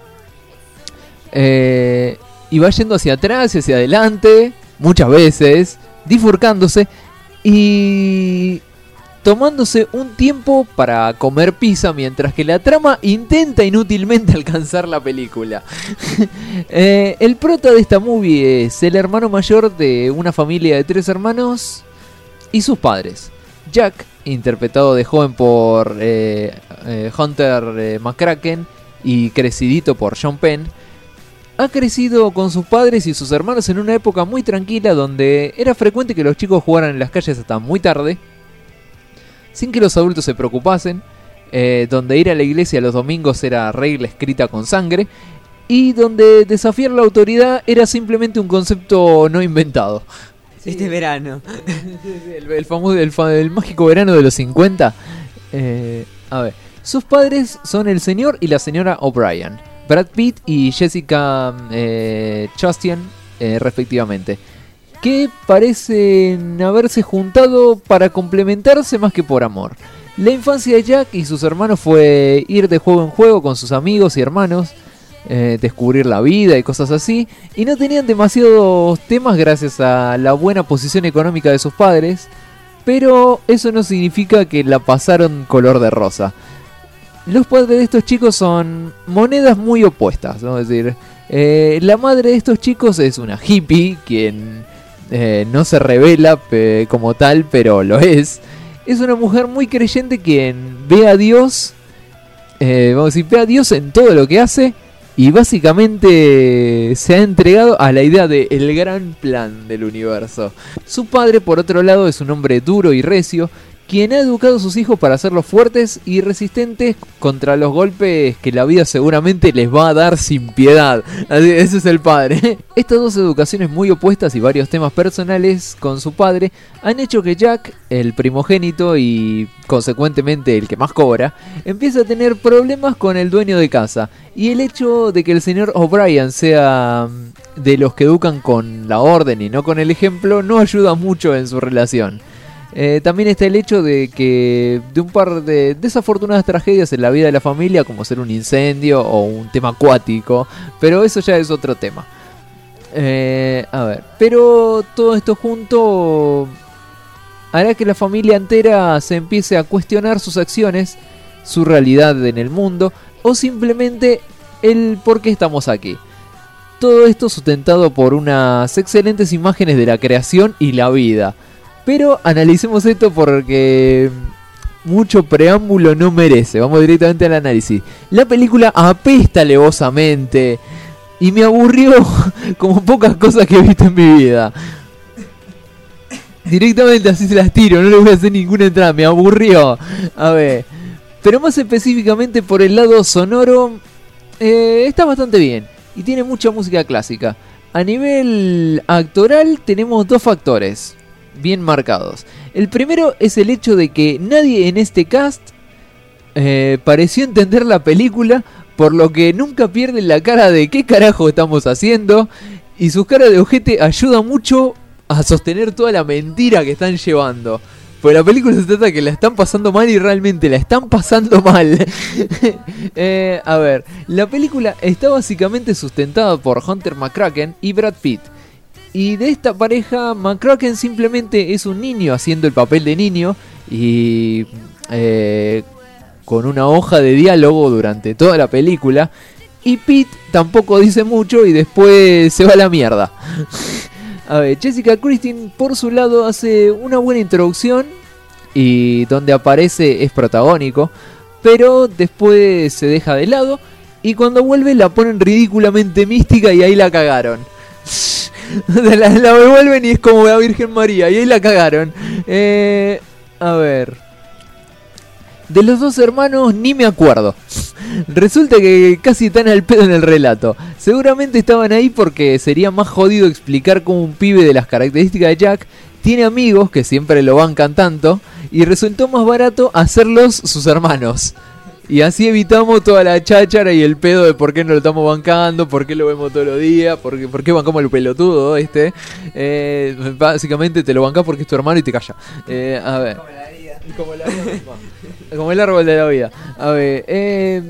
Y va yendo hacia atrás y hacia adelante, muchas veces, bifurcándose y tomándose un tiempo para comer pizza mientras que la trama intenta inútilmente alcanzar la película. El prota de esta movie es el hermano mayor de una familia de 3 hermanos y sus padres. Jack, interpretado de joven por Hunter McCracken y crecidito por Sean Penn, ha crecido con sus padres y sus hermanos en una época muy tranquila donde era frecuente que los chicos jugaran en las calles hasta muy tarde, sin que los adultos se preocupasen, donde ir a la iglesia los domingos era regla escrita con sangre, y donde desafiar la autoridad era simplemente un concepto no inventado. Sí. Este verano. El famoso, el mágico verano de los 50. A ver, sus padres son el señor y la señora O'Brien, Brad Pitt y Jessica Chastain, respectivamente, que parecen haberse juntado para complementarse más que por amor. La infancia de Jack y sus hermanos fue ir de juego en juego con sus amigos y hermanos, descubrir la vida y cosas así, y no tenían demasiados temas gracias a la buena posición económica de sus padres, pero eso no significa que la pasaron color de rosa. Los padres de estos chicos son monedas muy opuestas, vamos a decir. La madre de estos chicos es una hippie, quien no se revela como tal, pero lo es. es una mujer muy creyente quien ve a Dios, vamos a decir, ve a Dios en todo lo que hace y básicamente se ha entregado a la idea del gran plan del universo. Su padre, por otro lado, es un hombre duro y recio, quien ha educado a sus hijos para hacerlos fuertes y resistentes contra los golpes que la vida seguramente les va a dar sin piedad. Así, ese es el padre. Estas dos educaciones muy opuestas y varios temas personales con su padre han hecho que Jack, el primogénito y consecuentemente el que más cobra, empiece a tener problemas con el dueño de casa. Y el hecho de que el señor O'Brien sea de los que educan con la orden y no con el ejemplo no ayuda mucho en su relación. También está el hecho de que de un par de desafortunadas tragedias en la vida de la familia, como ser un incendio o un tema acuático, pero eso ya es otro tema. Pero todo esto junto hará que la familia entera se empiece a cuestionar sus acciones, su realidad en el mundo o simplemente el por qué estamos aquí. Todo esto sustentado por unas excelentes imágenes de la creación y la vida. Pero analicemos esto porque mucho preámbulo no merece. Vamos directamente al análisis. La película apesta alevosamente y me aburrió como pocas cosas que he visto en mi vida. Directamente así se las tiro, no le voy a hacer ninguna entrada, me aburrió. A ver, pero más específicamente por el lado sonoro, está bastante bien y tiene mucha música clásica. A nivel actoral tenemos dos factores bien marcados. El primero es el hecho de que nadie en este cast pareció entender la película, por lo que nunca pierden la cara de qué carajo estamos haciendo, y sus caras de ojete ayudan mucho a sostener toda la mentira que están llevando. Pues la película se trata de que la están pasando mal y realmente la están pasando mal. A ver, la película está básicamente sustentada por Hunter McCracken y Brad Pitt. Y de esta pareja, McCracken simplemente es un niño haciendo el papel de niño y con una hoja de diálogo durante toda la película. Y Pitt tampoco dice mucho y después se va a la mierda. A ver, Jessica Chastain por su lado hace una buena introducción y donde aparece es protagónico, pero después se deja de lado y cuando vuelve la ponen ridículamente mística y ahí la cagaron. La devuelven y es como la Virgen María y ahí la cagaron. A ver, de los dos hermanos ni me acuerdo. Resulta que casi están al pedo en el relato. Seguramente estaban ahí porque sería más jodido explicar cómo un pibe de las características de Jack tiene amigos que siempre lo bancan tanto y resultó más barato hacerlos sus hermanos. Y así evitamos toda la cháchara y el pedo de por qué no lo estamos bancando, por qué lo vemos todos los días, por qué bancamos el pelotudo básicamente te lo bancás porque es tu hermano y te calla. A ver. Como la vida misma. Como el árbol de la vida. A ver,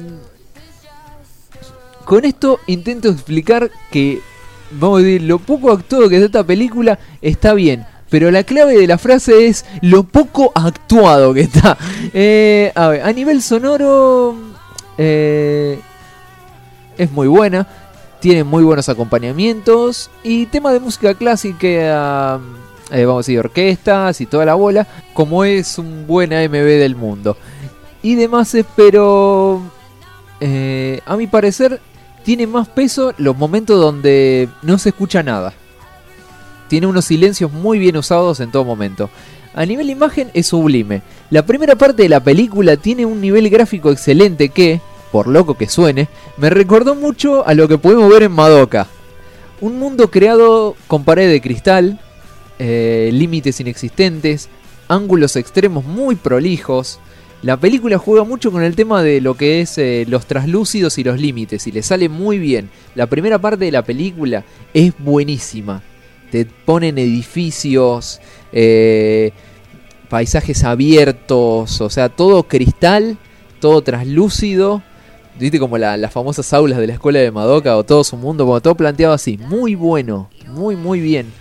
con esto intento explicar que, vamos a decir, lo poco actuado que es de esta película está bien. Pero la clave de la frase es lo poco actuado que está. A ver, a nivel sonoro es muy buena. Tiene muy buenos acompañamientos. Y tema de música clásica, vamos a decir, orquestas y toda la bola. Como es un buen AMV del mundo. Y demás, pero a mi parecer tiene más peso los momentos donde no se escucha nada. Tiene unos silencios muy bien usados en todo momento. A nivel imagen es sublime. La primera parte de la película tiene un nivel gráfico excelente que, por loco que suene, me recordó mucho a lo que podemos ver en Madoka. Un mundo creado con pared de cristal, límites inexistentes, ángulos extremos muy prolijos. La película juega mucho con el tema de lo que es los traslúcidos y los límites y le sale muy bien. La primera parte de la película es buenísima. Te ponen edificios, paisajes abiertos, o sea, todo cristal, todo traslúcido. ¿Viste como las famosas aulas de la escuela de Madoka o todo su mundo? Como todo planteado así. Muy bueno, muy bien.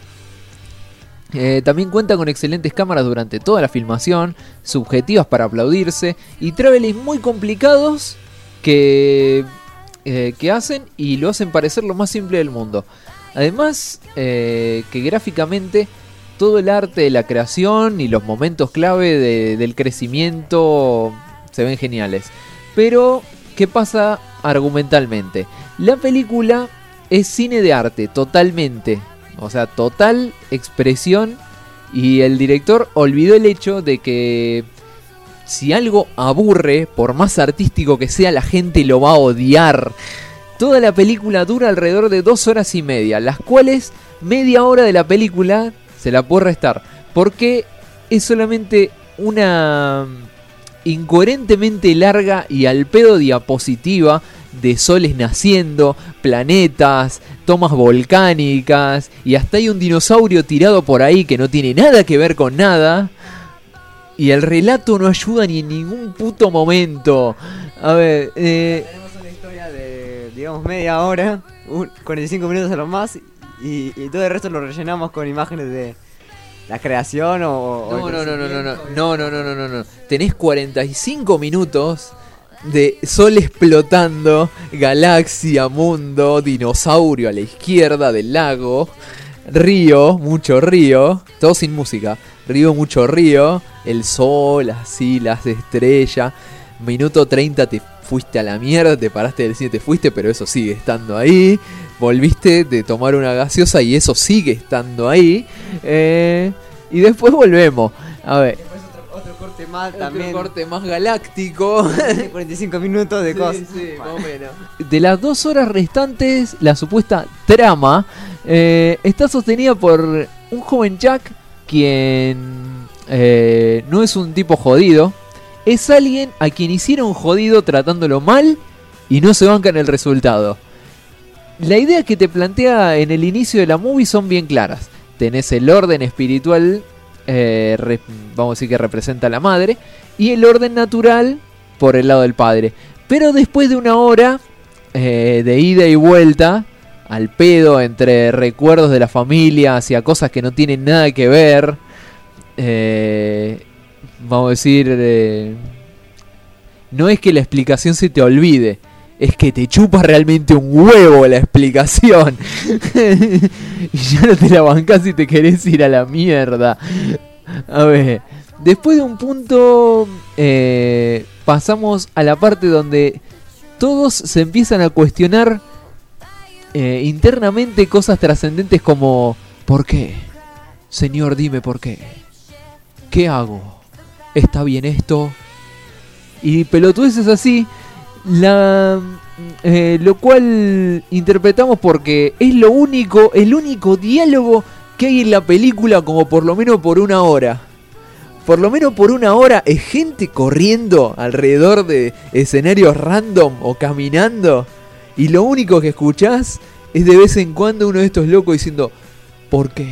También cuenta con excelentes cámaras durante toda la filmación, subjetivas para aplaudirse y travelings muy complicados que hacen y lo hacen parecer lo más simple del mundo. Además, que gráficamente todo el arte de la creación y los momentos clave del crecimiento se ven geniales. Pero, ¿qué pasa argumentalmente? La película es cine de arte, totalmente. O sea, total expresión. Y el director olvidó el hecho de que si algo aburre, por más artístico que sea, la gente lo va a odiar. Toda la película dura alrededor de 2 horas y media, las cuales media hora de la película se la puede restar, porque es solamente una incoherentemente larga y al pedo diapositiva de soles naciendo, planetas, tomas volcánicas, y hasta hay un dinosaurio tirado por ahí que no tiene nada que ver con nada. Y el relato no ayuda ni en ningún puto momento. A ver, tenemos una historia de, digamos, media hora, 45 minutos a lo más, y todo el resto lo rellenamos con imágenes de la creación o No. Tenés 45 minutos de sol explotando, galaxia, mundo, dinosaurio a la izquierda del lago, río, mucho río, todo sin música, río, mucho río, el sol, así, las estrellas. Minuto 30 te fuiste a la mierda, te paraste del cine, te fuiste, pero eso sigue estando ahí. Volviste de tomar una gaseosa y eso sigue estando ahí. Y después volvemos. A ver. Otro corte más Otro también. corte más galáctico. 45 minutos de cosas. Sí, más o menos. De las 2 horas restantes, la supuesta trama está sostenida por un joven Jack, quien no es un tipo jodido. Es alguien a quien hicieron jodido tratándolo mal y no se banca en el resultado. La idea que te plantea en el inicio de la movie son bien claras. Tenés el orden espiritual, vamos a decir que representa a la madre, y el orden natural por el lado del padre. Pero después de una hora de ida y vuelta al pedo entre recuerdos de la familia hacia cosas que no tienen nada que ver, vamos a decir, no es que la explicación se te olvide, es que te chupa realmente un huevo la explicación. Y ya no te la bancás y te querés ir a la mierda. A ver, después de un punto pasamos a la parte donde todos se empiezan a cuestionar internamente cosas trascendentes como: ¿por qué? Señor, dime por qué. ¿Qué hago? ¿Está bien esto? Y pelotudeces así. Lo cual interpretamos porque es el único diálogo que hay en la película, como por lo menos por una hora. Por lo menos por una hora es gente corriendo alrededor de escenarios random o caminando, y lo único que escuchás es de vez en cuando uno de estos locos diciendo: ¿por qué?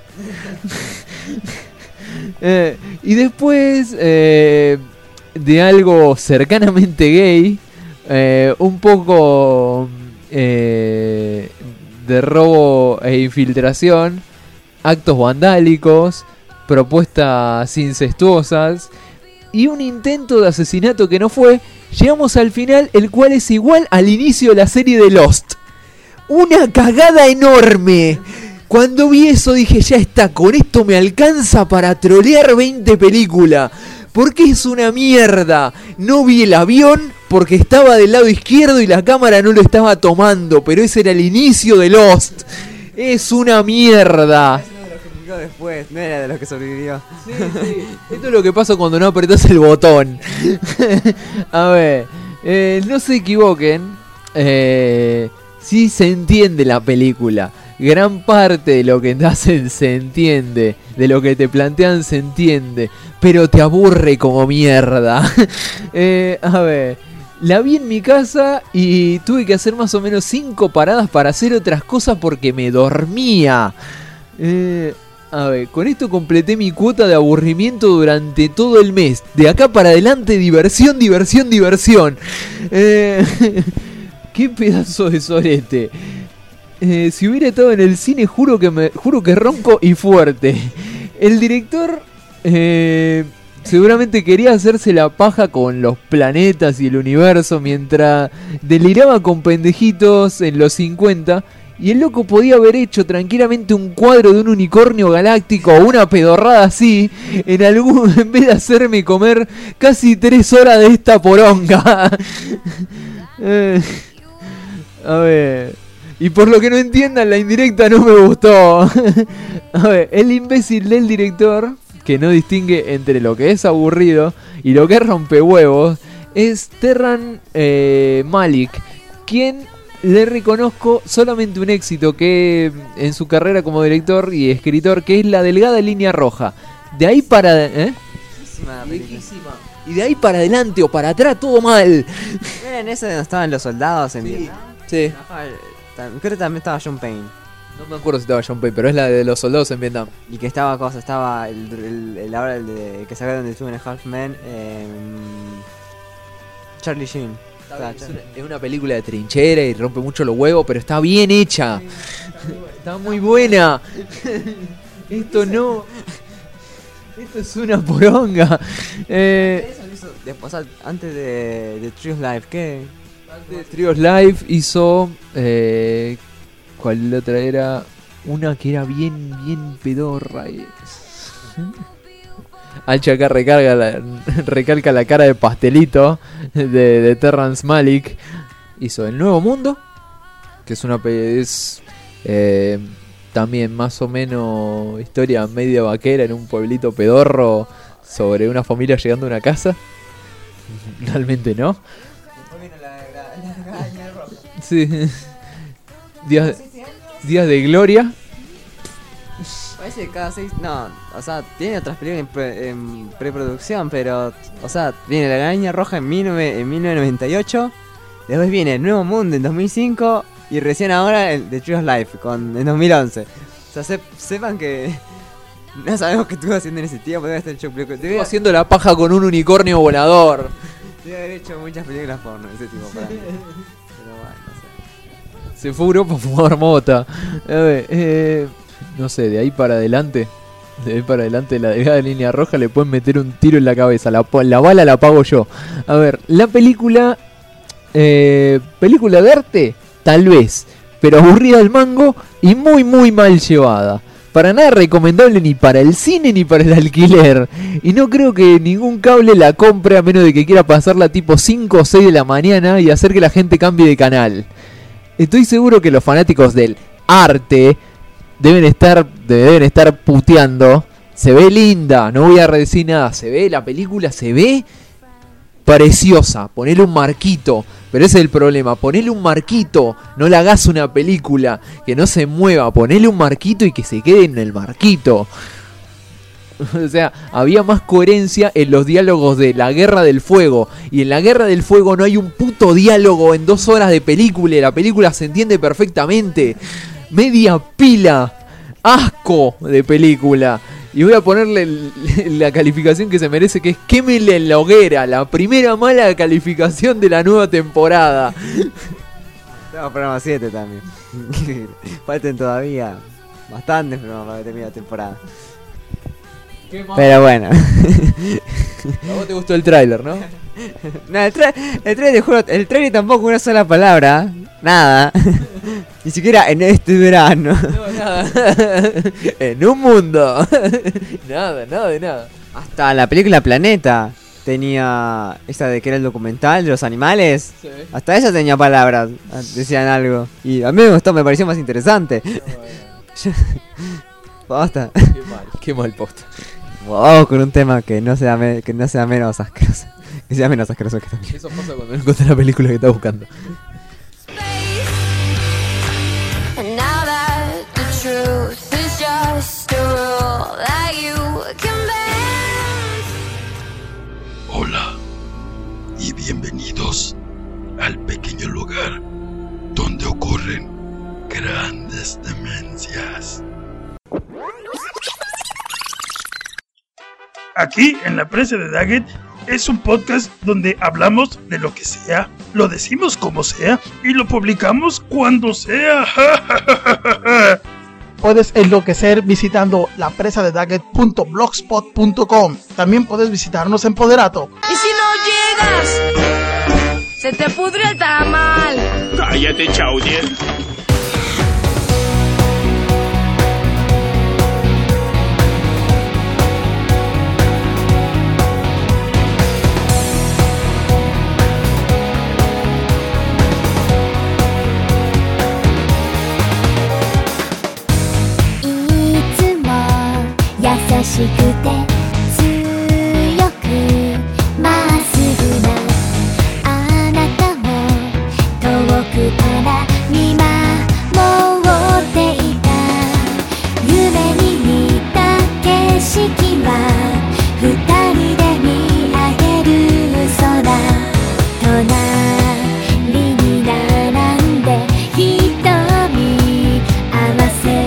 Y después de algo cercanamente gay, un poco de robo e infiltración, actos vandálicos, propuestas incestuosas y un intento de asesinato que no fue. Llegamos al final, el cual es igual al inicio de la serie de Lost. Una cagada enorme. Cuando vi eso dije: ya está, con esto me alcanza para trolear 20 películas. Porque es una mierda. No vi el avión porque estaba del lado izquierdo y la cámara no lo estaba tomando, pero ese era el inicio de Lost. Es una mierda. Después, no era de los que sobrevivió. Sí. Esto es lo que pasa cuando no apretás el botón. A ver, no se equivoquen. Sí se entiende la película. Gran parte de lo que hacen se entiende. De lo que te plantean se entiende. Pero te aburre como mierda. A ver, la vi en mi casa y tuve que hacer más o menos 5 paradas para hacer otras cosas porque me dormía. A ver, con esto completé mi cuota de aburrimiento durante todo el mes. De acá para adelante, diversión. Qué pedazo de sorete. Si hubiera estado en el cine, juro que ronco y fuerte. El director seguramente quería hacerse la paja con los planetas y el universo mientras deliraba con pendejitos en los 50 Y el loco podía haber hecho tranquilamente un cuadro de un unicornio galáctico o una pedorrada así, en vez de hacerme comer casi 3 horas de esta poronga. A ver. Y por lo que no entiendan, la indirecta no me gustó. A ver, el imbécil del director, que no distingue entre lo que es aburrido y lo que es rompehuevos, es Terran Malik, quien le reconozco solamente un éxito que en su carrera como director y escritor, que es La delgada línea roja. De ahí para... Viejísima. Y de ahí para adelante o para atrás todo mal. ¿Era en ese donde estaban los soldados en Vietnam? Sí. Creo que también estaba John Payne. No me acuerdo si estaba John Payne, pero es la de los soldados en Vietnam. Y que estaba el que sacaron de Two and a Half Men, Charlie Sheen. Es una película de trinchera y rompe mucho los huevos, pero está bien hecha. Está muy buena. Esto no... Esto es una poronga. Antes de Tree of Life, ¿qué? Antes de Tree of Life hizo... ¿cuál otra era? Una que era bien pedorra. Alcha acá recalca la cara de pastelito de Terrence Malick. Hizo El Nuevo Mundo, que es una también más o menos historia media vaquera en un pueblito pedorro sobre una familia llegando a una casa. Realmente no. Sí. Días de Gloria. Parece que cada 6... No, o sea, tiene otras películas en preproducción, pero... O sea, viene La Araña Roja en 1998. Después viene El Nuevo Mundo en 2005. Y recién ahora el The Tree of Life en 2011. O sea, sepan que... No sabemos qué estuvo haciendo en ese tiempo. Debe estar hecho películas. Estuvo haciendo la paja con un unicornio volador. Debe haber hecho muchas películas porno ese tipo para mí. Pero bueno, no sé. Se fue a Europa a fumar mota. A ver, no sé, de ahí para adelante. La delgada línea roja le pueden meter un tiro en la cabeza. La bala la pago yo. A ver, la película... película de arte, tal vez, pero aburrida al mango y muy mal llevada. Para nada recomendable ni para el cine ni para el alquiler. Y no creo que ningún cable la compre a menos de que quiera pasarla tipo 5 o 6 de la mañana y hacer que la gente cambie de canal. Estoy seguro que los fanáticos del arte deben estar puteando. Se ve linda, no voy a decir nada. La película se ve preciosa. Ponele un marquito. Pero ese es el problema, ponele un marquito, no le hagas una película que no se mueva, ponele un marquito y que se quede en el marquito. O sea, había más coherencia en los diálogos de La Guerra del Fuego. Y en La Guerra del Fuego no hay un puto diálogo en 2 horas de película y la película se entiende perfectamente. Media pila, asco de película. Y voy a ponerle la calificación que se merece, que es quémele en la hoguera. La primera mala calificación de la nueva temporada. Estamos programa 7 también. Falten todavía bastantes programas para que termine la temporada. Pero bueno. A vos te gustó el tráiler, ¿no? No, el tráiler, juro, el tráiler tampoco una sola palabra. Nada. Ni siquiera en este verano. No, nada. En un mundo. Nada de nada. Hasta la película Planeta tenía esa de que era el documental de los animales. Sí. Hasta ella tenía palabras, decían algo. Y a mí me gustó, me pareció más interesante. Basta. Qué mal post. Vamos con un tema que no sea menos asqueroso. Que sea menos asqueroso que también. Eso pasa cuando no encuentras la película que estás buscando. Hola y bienvenidos al pequeño lugar donde ocurren grandes demencias. Aquí en la presa de Daggett es un podcast donde hablamos de lo que sea, lo decimos como sea y lo publicamos cuando sea. Puedes enloquecer visitando lapresadedaggett.blogspot.com. También puedes visitarnos en Poderato. ¿Y si no llegas? Se te pudre el tamal. Cállate, Chaudier. しくて強くまっすぐなあなたを遠くから見守っていた。夢に見た景色は二人で見上げる空。隣に並んで瞳合わせ、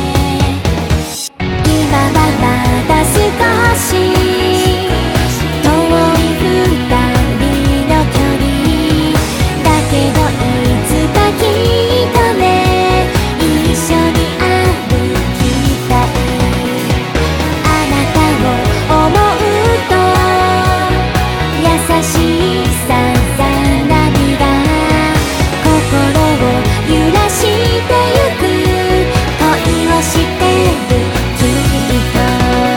今はまだ少し遠い二人の距離だけど、いつかきっとね一緒に歩きたい。あなたを思うと優しいさざ波が心を揺らしてゆく。恋をしてるきっと。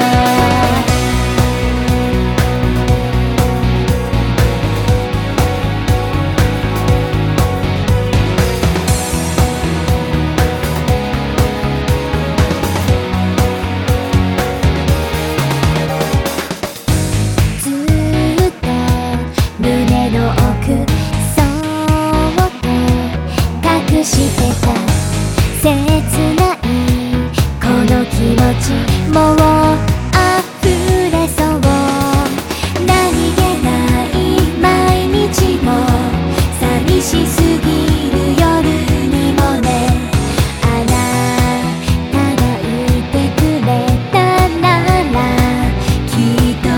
ずっと胸の奥そっと隠してた切ないこの気持ち、もう溢れそう。何気ない毎日も寂しすぎる夜にもね。あなたがいてくれたならきっと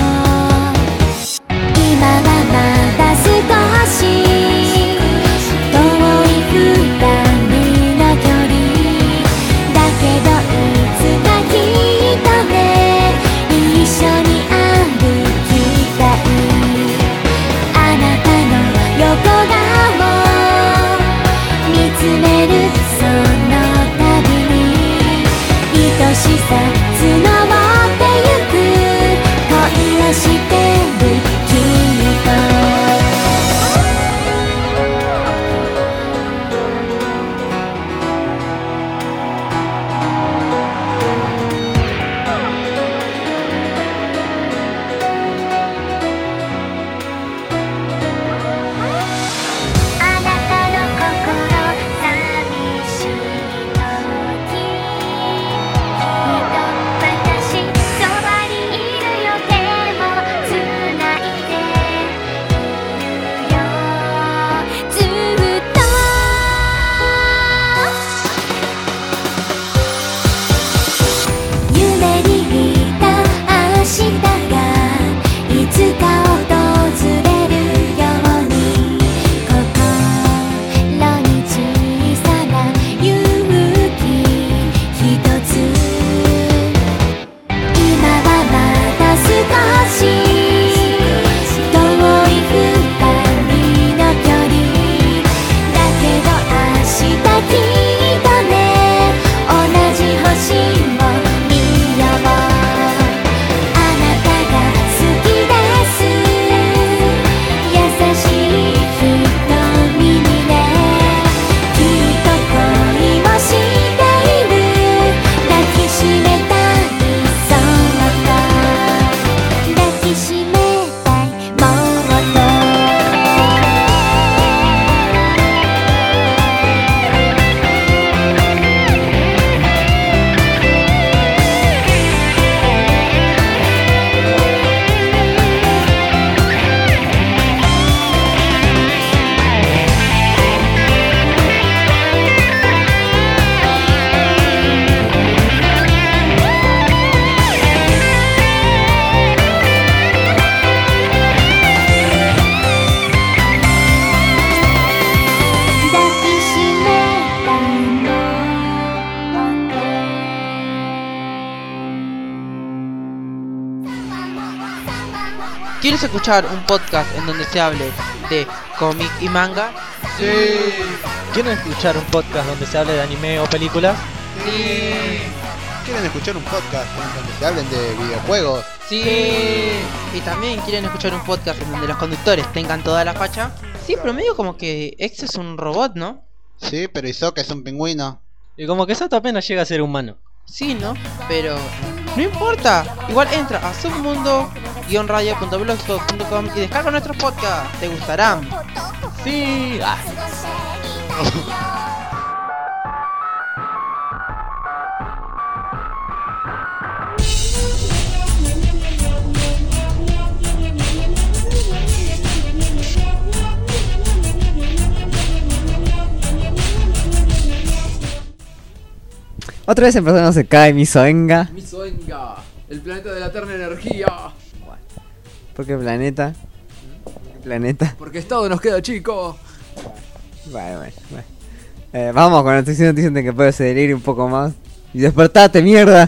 今はまだ少し遠い二人の距離だけど、いつかきっとね一緒に歩きたい。あなたの横顔見つめるその度に愛しさ募ってゆく。恋をしてるきっと。あなたの心寂しい時、私そばにいるよ。手をつないでいるよずっと。夢に見た明日がいつか訪れるように、心に小さな勇気ひとつ。今はまだ少し遠い二人の距離だけど、明日きっとね同じ星を見よう。あなたが好きです優しい瞳にね、きっと恋をしている。抱きしめたいそっと抱きしめたいもっと。抱きしめたいもっと。 ¿Quieres escuchar un podcast en donde se hable de cómic y manga? Sí. ¿Quieren escuchar un podcast donde se hable de anime o películas? Sí. ¿Quieren escuchar un podcast en donde se hablen de videojuegos? Sí. ¿Y también quieren escuchar un podcast en donde los conductores tengan toda la facha? Sí, pero medio como que X es un robot, ¿no? Sí, pero Hisoka es un pingüino. Y como que Sato apenas llega a ser humano. Sí, ¿no? Pero No importa, igual entra a submundo-radio.blogspot.com y descarga nuestros podcasts, te gustarán. Sí. Otra vez en persona se cae Misoenga. Misoenga, el planeta de la eterna energía. ¿Por qué planeta? Planeta. Porque Estado nos queda chico. Bueno. Vamos con la noticia de que puedes delirio un poco más. Y despertate, mierda.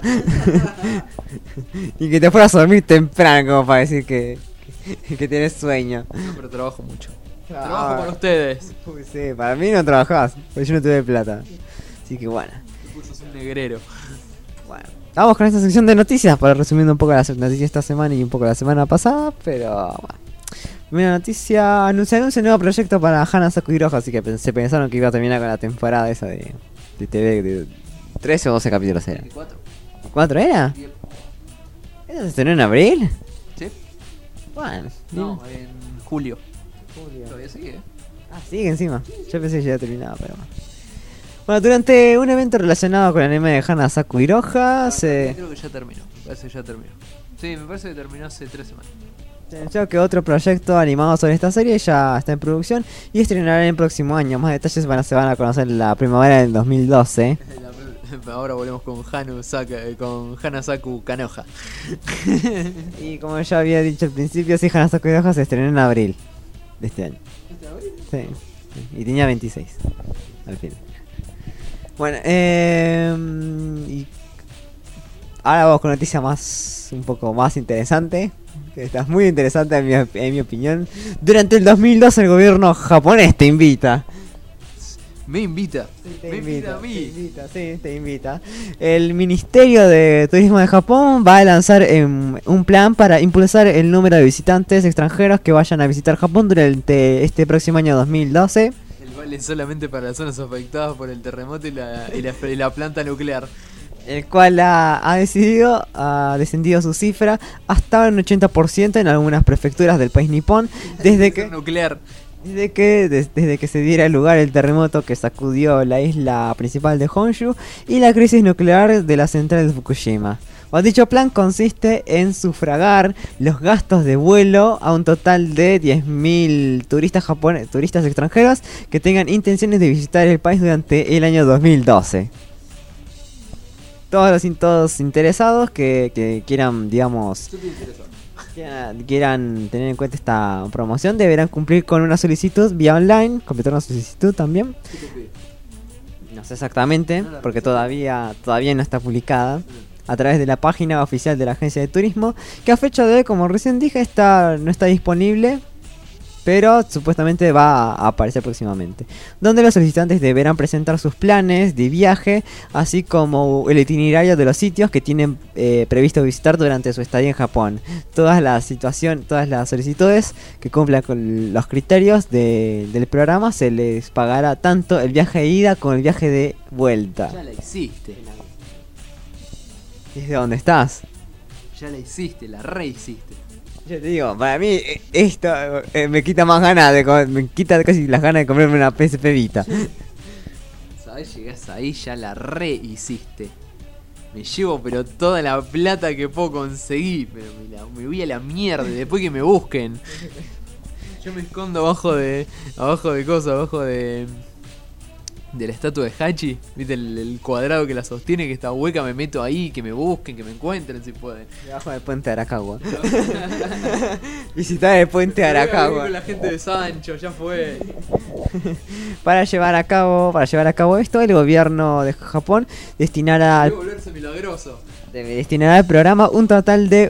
Y que te fueras a dormir temprano, como para decir que tienes sueño. No, pero trabajo mucho. Trabajo con ustedes. Uy, sí, para mí no trabajás, porque yo no tuve plata. Así que bueno. Sos un negrero. Bueno, vamos con esta sección de noticias para resumir un poco las noticias esta semana y un poco la semana pasada, pero bueno. Primera noticia, se anuncia un nuevo proyecto para Hanasaku Hiroha, así que se pensaron que iba a terminar con la temporada esa de TV de 13 o 12 capítulos era. 4 era? ¿Eso se estrenó en abril? Sí. Bueno, no, en julio. Todavía sigue. Ah, sigue encima. Yo pensé que ya había terminado, pero bueno, durante un evento relacionado con el anime de Hanasaku Hiroha Creo que ya terminó, me parece que ya terminó. Sí, me parece que terminó hace 3 semanas. Se anunció que otro proyecto animado sobre esta serie ya está en producción y estrenará en el próximo año. Más detalles se van a conocer en la primavera del 2012. Ahora volvemos con Hanasaku Kanoha. Y como ya había dicho al principio, sí, Hanasaku Hiroha se estrenó en abril de este año. ¿Este abril? Sí. Y tenía 26 al fin. Bueno, y ahora vamos con noticia un poco más interesante. Que está muy interesante en mi opinión. Durante el 2012 el gobierno japonés te invita. Me invita. Te invita. El Ministerio de Turismo de Japón va a lanzar un plan para impulsar el número de visitantes extranjeros que vayan a visitar Japón durante este próximo año 2012. El cual es solamente para las zonas afectadas por el terremoto y la planta nuclear. El cual ha descendido su cifra hasta un 80% en algunas prefecturas del país nipón desde que se diera lugar el terremoto que sacudió la isla principal de Honshu y la crisis nuclear de la central de Fukushima. Dicho plan consiste en sufragar los gastos de vuelo a un total de 10.000 turistas extranjeros que tengan intenciones de visitar el país durante el año 2012. Todos los interesados que quieran, digamos, quieran tener en cuenta esta promoción deberán cumplir con una solicitud vía online, completar una solicitud también. No sé exactamente, porque todavía no está publicada. A través de la página oficial de la agencia de turismo, que a fecha de hoy, como recién dije, no está disponible, pero supuestamente va a aparecer próximamente, donde los solicitantes deberán presentar sus planes de viaje, así como el itinerario de los sitios que tienen previsto visitar durante su estadía en Japón. Todas las solicitudes que cumplan con los criterios del programa se les pagará tanto el viaje de ida como el viaje de vuelta. Ya la hiciste. ¿Desde dónde estás? Ya la hiciste, la rehiciste. Yo te digo, para mí esto me quita más ganas me quita casi las ganas de comerme una PSP Vita. ¿Sabes? Llegás ahí, ya la rehiciste. Me llevo pero toda la plata que puedo conseguir, pero me voy a la mierda después que me busquen. Yo me escondo abajo de la estatua de Hachi, ¿viste? El cuadrado que la sostiene, que está hueca, me meto ahí, que me busquen, que me encuentren si pueden. Debajo del puente de Arakawa. Visitar el puente de Arakawa. Con la gente de Sancho, ya fue. Para llevar a cabo esto, el gobierno de Japón destinará al programa un total de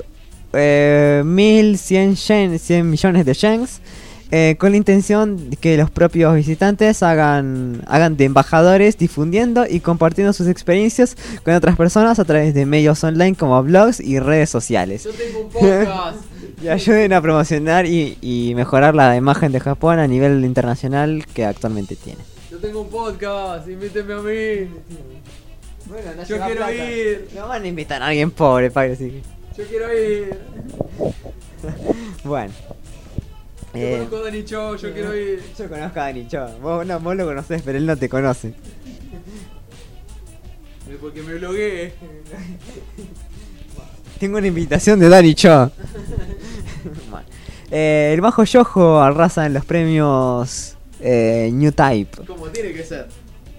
1.100 millones de yens. Con la intención de que los propios visitantes hagan de embajadores, difundiendo y compartiendo sus experiencias con otras personas a través de medios online como blogs y redes sociales. Yo tengo un podcast. Y ayuden a promocionar y mejorar la imagen de Japón a nivel internacional que actualmente tiene. Yo tengo un podcast, invítenme a mí. Bueno, no Yo lleva quiero plata. ir. No van a invitar a alguien pobre, padre, así que... Yo quiero ir. Bueno. Yo conozco a Dani Cho, yo quiero ir. Yo conozco a Dani Cho. Vos lo conocés, pero él no te conoce. Porque me blogueé. Tengo una invitación de Dani Cho. Bueno. El Majo Yojo arrasa en los premios New Type. Como tiene que ser.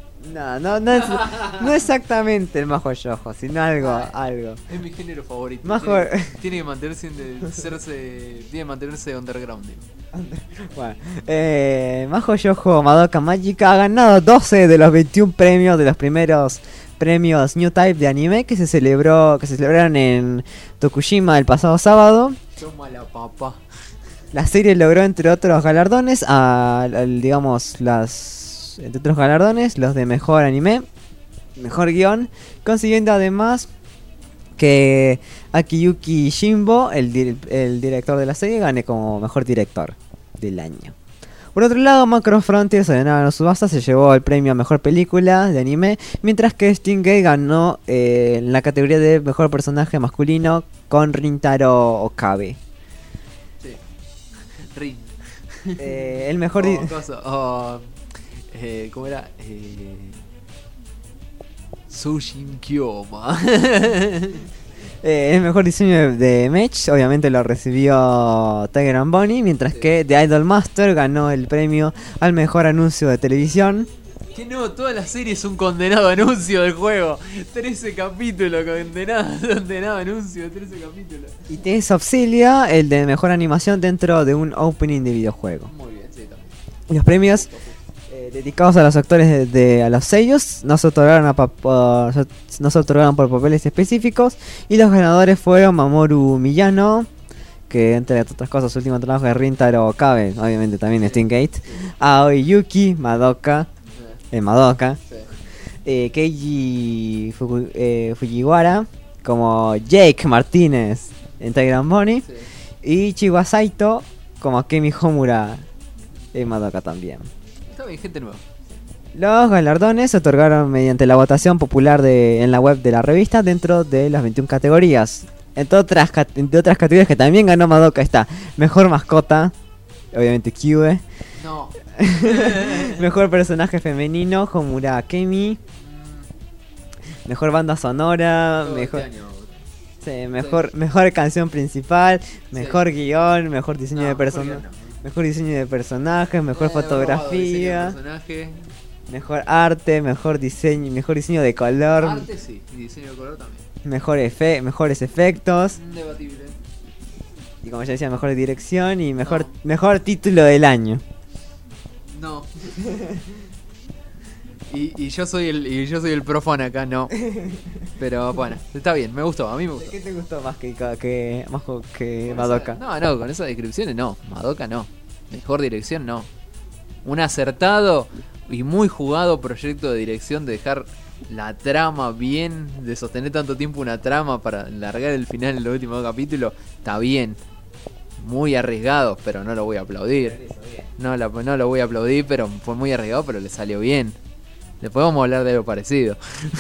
No exactamente el Majo Yojo, sino algo. Es mi género favorito. Majo... Tiene que mantenerse underground. Digo. Bueno, Majo Yojo Madoka Magica ha ganado 12 de los 21 premios de los primeros premios New Type de anime que se celebraron en Tokushima el pasado sábado. Toma la papa. La serie logró entre otros galardones entre otros galardones los de mejor anime, mejor guión, consiguiendo además que Akiyuki Shimbo, el director de la serie, gane como mejor director del año. Por otro lado, Macro Frontiers, ordenado en subasta, se llevó el premio a mejor película de anime, mientras que Stingray ganó en la categoría de mejor personaje masculino con Rintaro Okabe. Sí. Rin. El mejor ¿cómo era? Sushin Kyoma. El mejor diseño de Mech obviamente lo recibió Tiger and Bonnie, mientras que The Idol Master ganó el premio al mejor anuncio de televisión. Que no, toda la serie es un condenado anuncio del juego. 13 capítulos, condenado anuncio de 13 capítulos. Y Tales of Cilia, el de mejor animación dentro de un opening de videojuego. Muy bien, sí, también. Los premios dedicados a los actores a los sellos no se otorgaron por papeles específicos, y los ganadores fueron Mamoru Miyano, que entre otras cosas su último trabajo de Rintaro Okabe, obviamente también Stingate, Aoi Yuki Madoka, Keiji Fujiwara como Jake Martínez en Tiger and Bonnie, y Chiwa Saito como Kemi Homura en Madoka también. Está bien, gente nueva. Los galardones se otorgaron mediante la votación popular en la web de la revista dentro de las 21 categorías. Entre otras categorías que también ganó Madoka está mejor mascota, obviamente Kyue. No. Mejor personaje femenino, Homura Kemi. Mejor banda sonora, mejor canción principal, mejor guión, mejor diseño de personajes. Mejor diseño de personajes, mejor fotografía, mejor arte, mejor diseño de color. Arte sí, y diseño de color también. Mejores efectos. Debatible. Y como ya decía, mejor dirección y mejor título del año. No. y yo soy el profano acá, no. Pero bueno, está bien, me gustó, a mí me gustó. ¿Qué te gustó más que Madoka? No, con esas descripciones no. Madoka no. Mejor dirección no. Un acertado y muy jugado proyecto de dirección de dejar la trama bien, de sostener tanto tiempo una trama para largar el final en los últimos capítulos. Está bien. Muy arriesgado, pero no lo voy a aplaudir. No lo voy a aplaudir, pero fue muy arriesgado, pero le salió bien. Después vamos a hablar de algo parecido.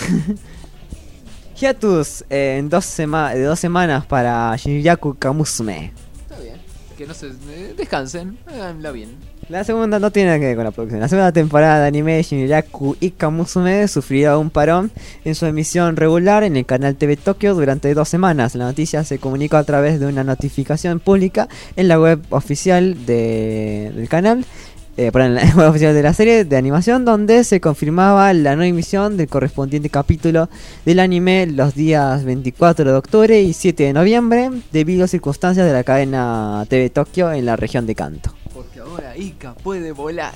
Hiatus de 2 semanas para Shinyaku Kamusume. Está bien. Que no se descansen, háganla bien. La segunda no tiene nada que ver con la producción. La segunda temporada de anime Shinyaku y Kamusume sufrirá un parón en su emisión regular en el canal TV Tokyo durante 2 semanas. La noticia se comunicó a través de una notificación pública en la web oficial del canal. En la web oficial de la serie de animación, donde se confirmaba la no emisión del correspondiente capítulo del anime los días 24 de octubre y 7 de noviembre debido a circunstancias de la cadena TV Tokyo en la región de Kanto. Porque ahora Ika puede volar.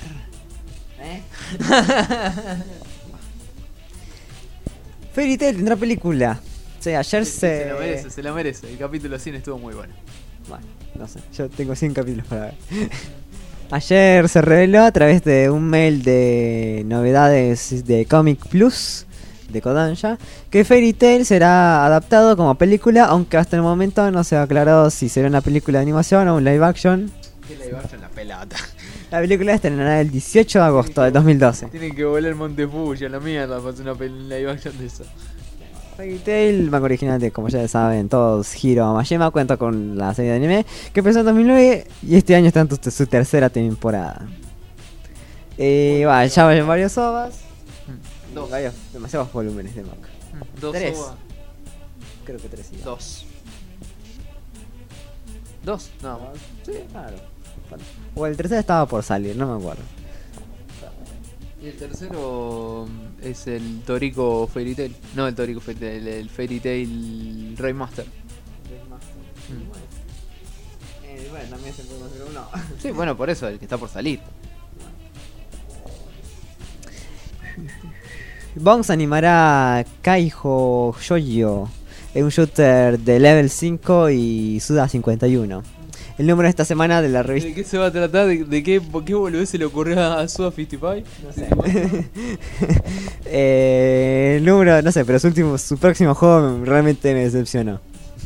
Fairy Tail tendrá película. O sea, ayer se lo merece. El capítulo 100 estuvo muy bueno. Bueno, no sé, yo tengo 100 capítulos para ver. Ayer se reveló a través de un mail de novedades de Comic Plus de Kodansha que Fairy Tail será adaptado como película, aunque hasta el momento no se ha aclarado si será una película de animación o un live action. ¿Qué live action? La pelota. La película estrenará el 18 de agosto de 2012. Tienen que volar el Monte Fuji a la mierda para hacer una live action de eso. Fairy Tail, manga original de, como ya saben todos, Hiro Amashima, cuenta con la serie de anime que empezó en 2009 y este año está en su tercera temporada. Ya vayan varios ovas. Dos. Demasiados volúmenes de manga. Dos Tres. OVA. Creo que 3 y Dos. ¿Dos? No. Sí, claro. O el tercero estaba por salir, no me acuerdo. Y el tercero es el Toriko Fairy Tail. No el Toriko Fairy Tail, el Fairy Tail Remaster. Bueno, también se puede conseguir uno. Sí, bueno, por eso, el que está por salir. Bonks animará Kaijo Shoujo, un shooter de level 5 y Suda 51. El número de esta semana de la revista... ¿De qué se va a tratar? ¿De qué boludez se le ocurrió a Suda 55? No sé. El número, no sé, pero su próximo juego realmente me decepcionó.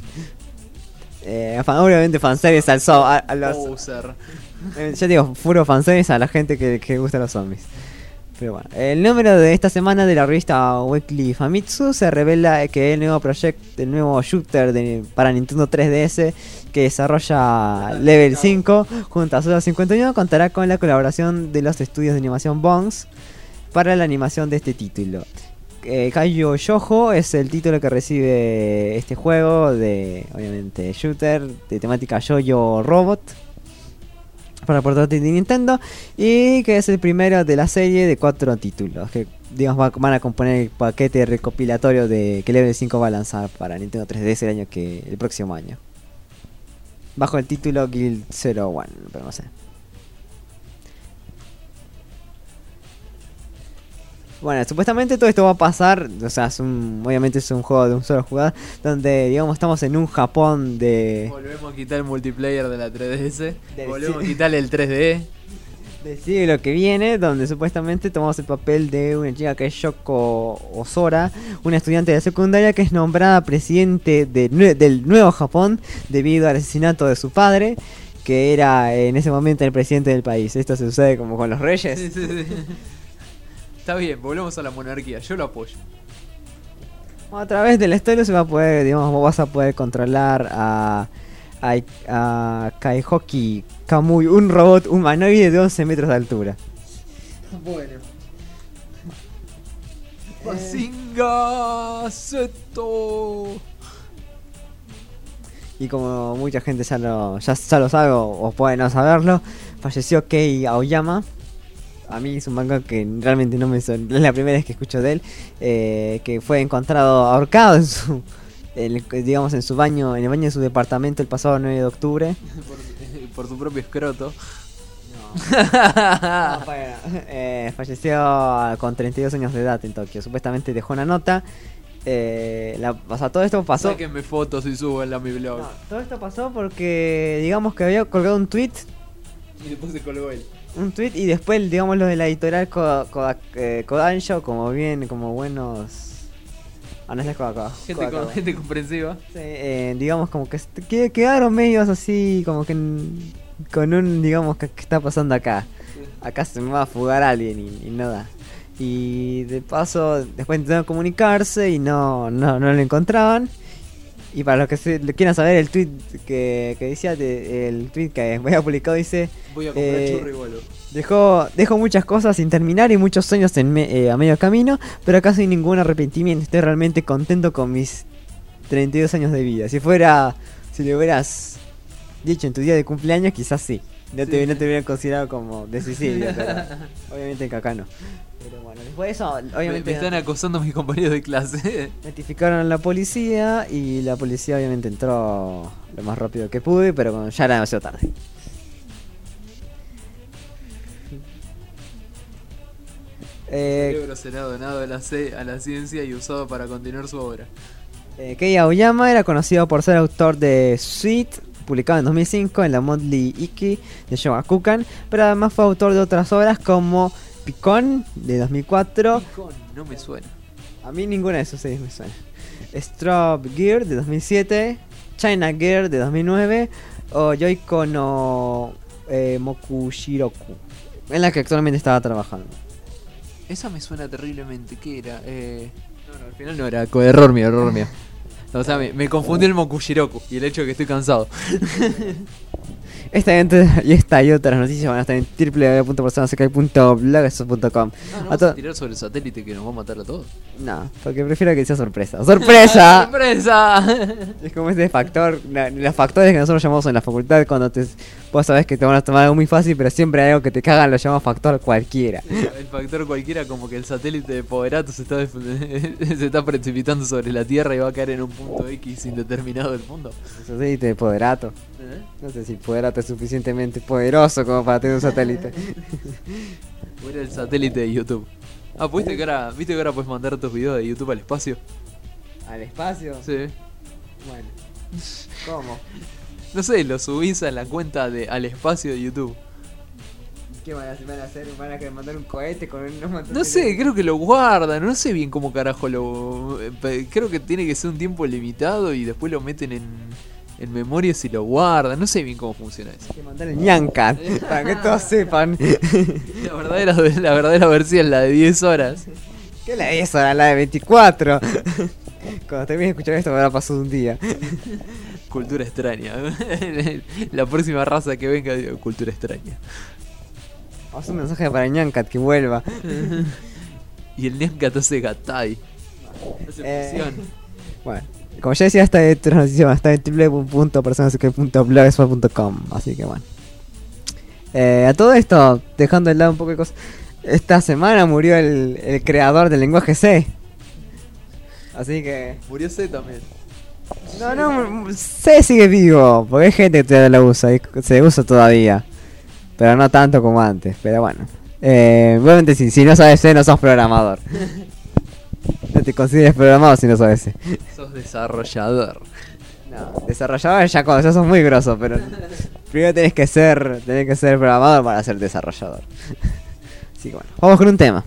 Obviamente fanservice a los... Bowser. Ya digo, puro fanservice a la gente que gusta los zombies. Pero bueno, el número de esta semana de la revista Weekly Famitsu se revela que el nuevo shooter para Nintendo 3DS que desarrolla Level 5 junto a Suda 51 contará con la colaboración de los estudios de animación Bonks para la animación de este título. Kaijo Shoujo es el título que recibe este juego de, obviamente, shooter de temática Yo-Yo Robot para portátil de Nintendo, y que es el primero de la serie de 4 títulos que, digamos, van a componer el paquete recopilatorio de que Level 5 va a lanzar para Nintendo 3DS el próximo año, bajo el título Guild 01, pero no sé. Bueno, supuestamente todo esto va a pasar, o sea, obviamente es un juego de un solo jugador, donde, digamos, estamos en un Japón de... Volvemos a quitar el multiplayer de la 3DS, volvemos a quitar el 3D. Del siglo que viene, donde supuestamente tomamos el papel de una chica que es Shoko Ozora, una estudiante de secundaria que es nombrada presidente del Nuevo Japón debido al asesinato de su padre, que era en ese momento el presidente del país. Esto se sucede como con los reyes. Sí. Está bien, volvemos a la monarquía, yo lo apoyo. A través de la historia se va a poder, digamos, vos vas a poder controlar a Kaihoki Kamui, un robot humanoide de 11 metros de altura. Bueno. Bazinga Seto. Y como mucha gente ya lo sabe o puede no saberlo, falleció Kei Aoyama. A mí es un manga que realmente no me es la primera vez que escucho de él, que fue encontrado ahorcado en su baño, en el baño de su departamento el pasado 9 de octubre. Por su propio escroto. No, falleció con 32 años de edad en Tokio. Supuestamente dejó una nota. Todo esto pasó. Sáquenme fotos y súbanla a mi blog. No, todo esto pasó porque, digamos, que había colgado un tweet. Y después se colgó él. Un tweet y después, digamos, los de la editorial Kodansha, como buenos... no es gente comprensiva. Sí, digamos, como que quedaron medios así, como que con un, digamos, ¿qué está pasando acá? Acá se me va a fugar alguien y no da. Y de paso, después intentaron comunicarse y no lo encontraban. Y para los que quieran saber, el tweet que decía, el tweet que había publicado dice: voy a comprar churro y vuelo. Dejo muchas cosas sin terminar y muchos sueños a medio camino, pero acá sin ningún arrepentimiento. Estoy realmente contento con mis 32 años de vida. Si lo hubieras dicho en tu día de cumpleaños, quizás sí. No te hubieran considerado como de suicidio, pero obviamente que acá no. Pero bueno, después de eso, obviamente... Me están acosando mis compañeros de clase. Notificaron a la policía y la policía obviamente entró lo más rápido que pude, pero ya era demasiado tarde. El cerebro será donado a la ciencia y usado para continuar su obra. Kei Aoyama era conocido por ser autor de Sweet, publicado en 2005 en la Monthly Ikki de Shogakukan, pero además fue autor de otras obras como Picon de 2004. Picon, no me suena. A mí ninguna de sus series me suena. Strobe Gear de 2007, China Gear de 2009 o Yoiko no Mokushiroku, en la que actualmente estaba trabajando. Esa me suena terriblemente. ¿Qué era? No, al final no era. Error mío. O sea, me confundí el Mokushiroku y el hecho de que estoy cansado. Esta y otras noticias van a estar en www.personasekai.blogspot.com. No vamos a tirar sobre el satélite que nos va a matar a todos. No, porque prefiero que sea sorpresa. ¡Sorpresa! ¡Sorpresa! Es como ese factor, los factores que nosotros llamamos en la facultad cuando vos sabés que te van a tomar algo muy fácil, pero siempre hay algo que te cagan, lo llamamos factor cualquiera. El factor cualquiera, como que el satélite de Poverato se está precipitando sobre la Tierra y va a caer en un punto X indeterminado del mundo. El satélite de Poverato. No sé si Poverato es suficientemente poderoso como para tener un satélite. O era el satélite de YouTube. Ah, ¿viste que ahora puedes mandar tus videos de YouTube al espacio? ¿Al espacio? Sí. Bueno. ¿Cómo? No sé, lo subís a la cuenta de Al Espacio de YouTube. ¿Qué van a hacer? ¿Van a mandar un cohete con un montón No sé, creo que lo guardan. No sé bien cómo carajo lo... Creo que tiene que ser un tiempo limitado y después lo meten en memoria si lo guardan. No sé bien cómo funciona eso. Hay que mandar el ñancat para que todos sepan. La verdadera versión, la de 10 horas. ¿Qué la de 10 horas? La de 24. Cuando termine de escuchar esto me habrá pasado un día. Cultura extraña. La próxima raza que venga, digo, cultura extraña. Vamos a un mensaje para el ñancat que vuelva. Y el ñancat hace gatai. Hace fusión. Bueno, como ya decía, esta transición está en www.personasekai.blogspot.com. Así que bueno. A todo esto, dejando de lado un poco de cosas. Esta semana murió el creador del lenguaje C. Así que... Murió C también. No, C sigue vivo. Porque hay gente que todavía lo usa y se usa todavía. Pero no tanto como antes. Pero bueno. Obviamente si no sabes C no sos programador. No te consideres programador si no sabes C. Sos desarrollador. No, desarrollador ya cuando ya sos muy grosso. Pero primero tenés que ser programador para ser desarrollador. Así que bueno, vamos con un tema.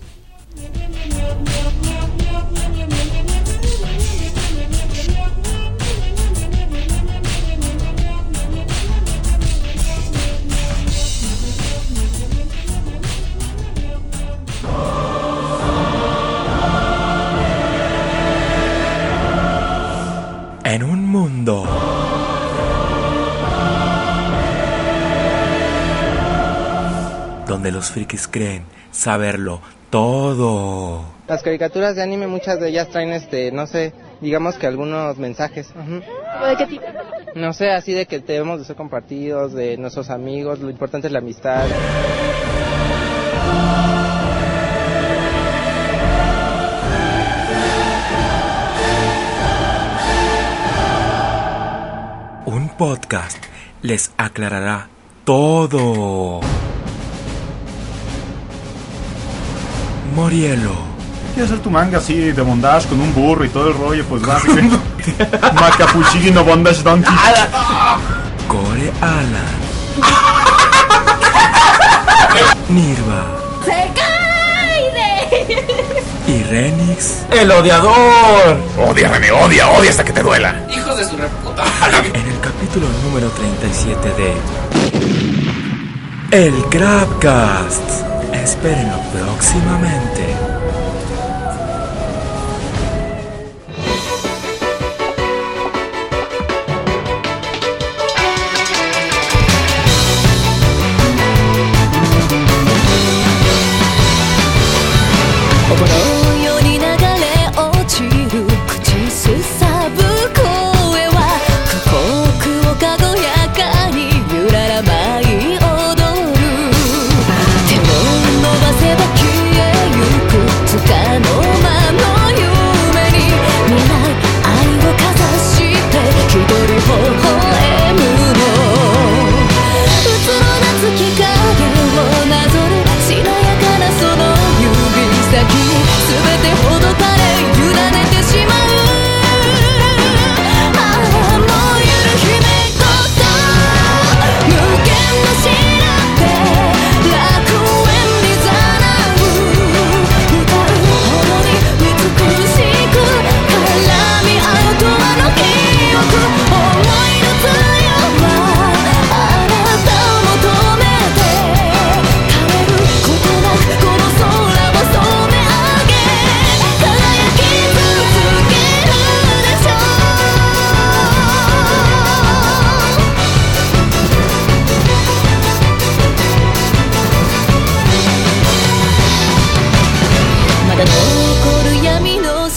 En un mundo donde los frikis creen saberlo todo. Las caricaturas de anime, muchas de ellas traen no sé, digamos que algunos mensajes. ¿De qué tipo? No sé, así de que debemos de ser compartidos, de nuestros amigos, lo importante es la amistad. Un podcast les aclarará todo. Morielo. ¿Quieres hacer tu manga así de bondage con un burro y todo el rollo? Pues básicamente Macapuchino bondage donkey. Core Alan. Nirva. Y Renix. ¡El odiador! Odia, me odia hasta que te duela. ¡Hijos de su reputa! En el capítulo número 37 de El Crabcast. Espérenlo próximamente. Thank you.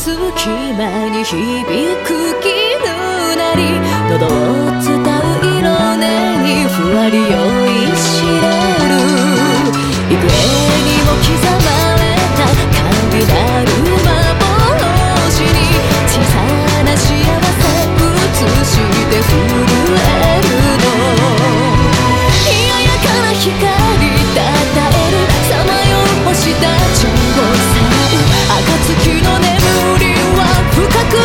隙間に響く絹鳴り喉を伝う色音にふわり酔いしれる幾重にも刻まれた神なる幻に小さな幸せ映して震えるの冷やかな光たたえるさまよう星たちをさらう暁の眠りは深く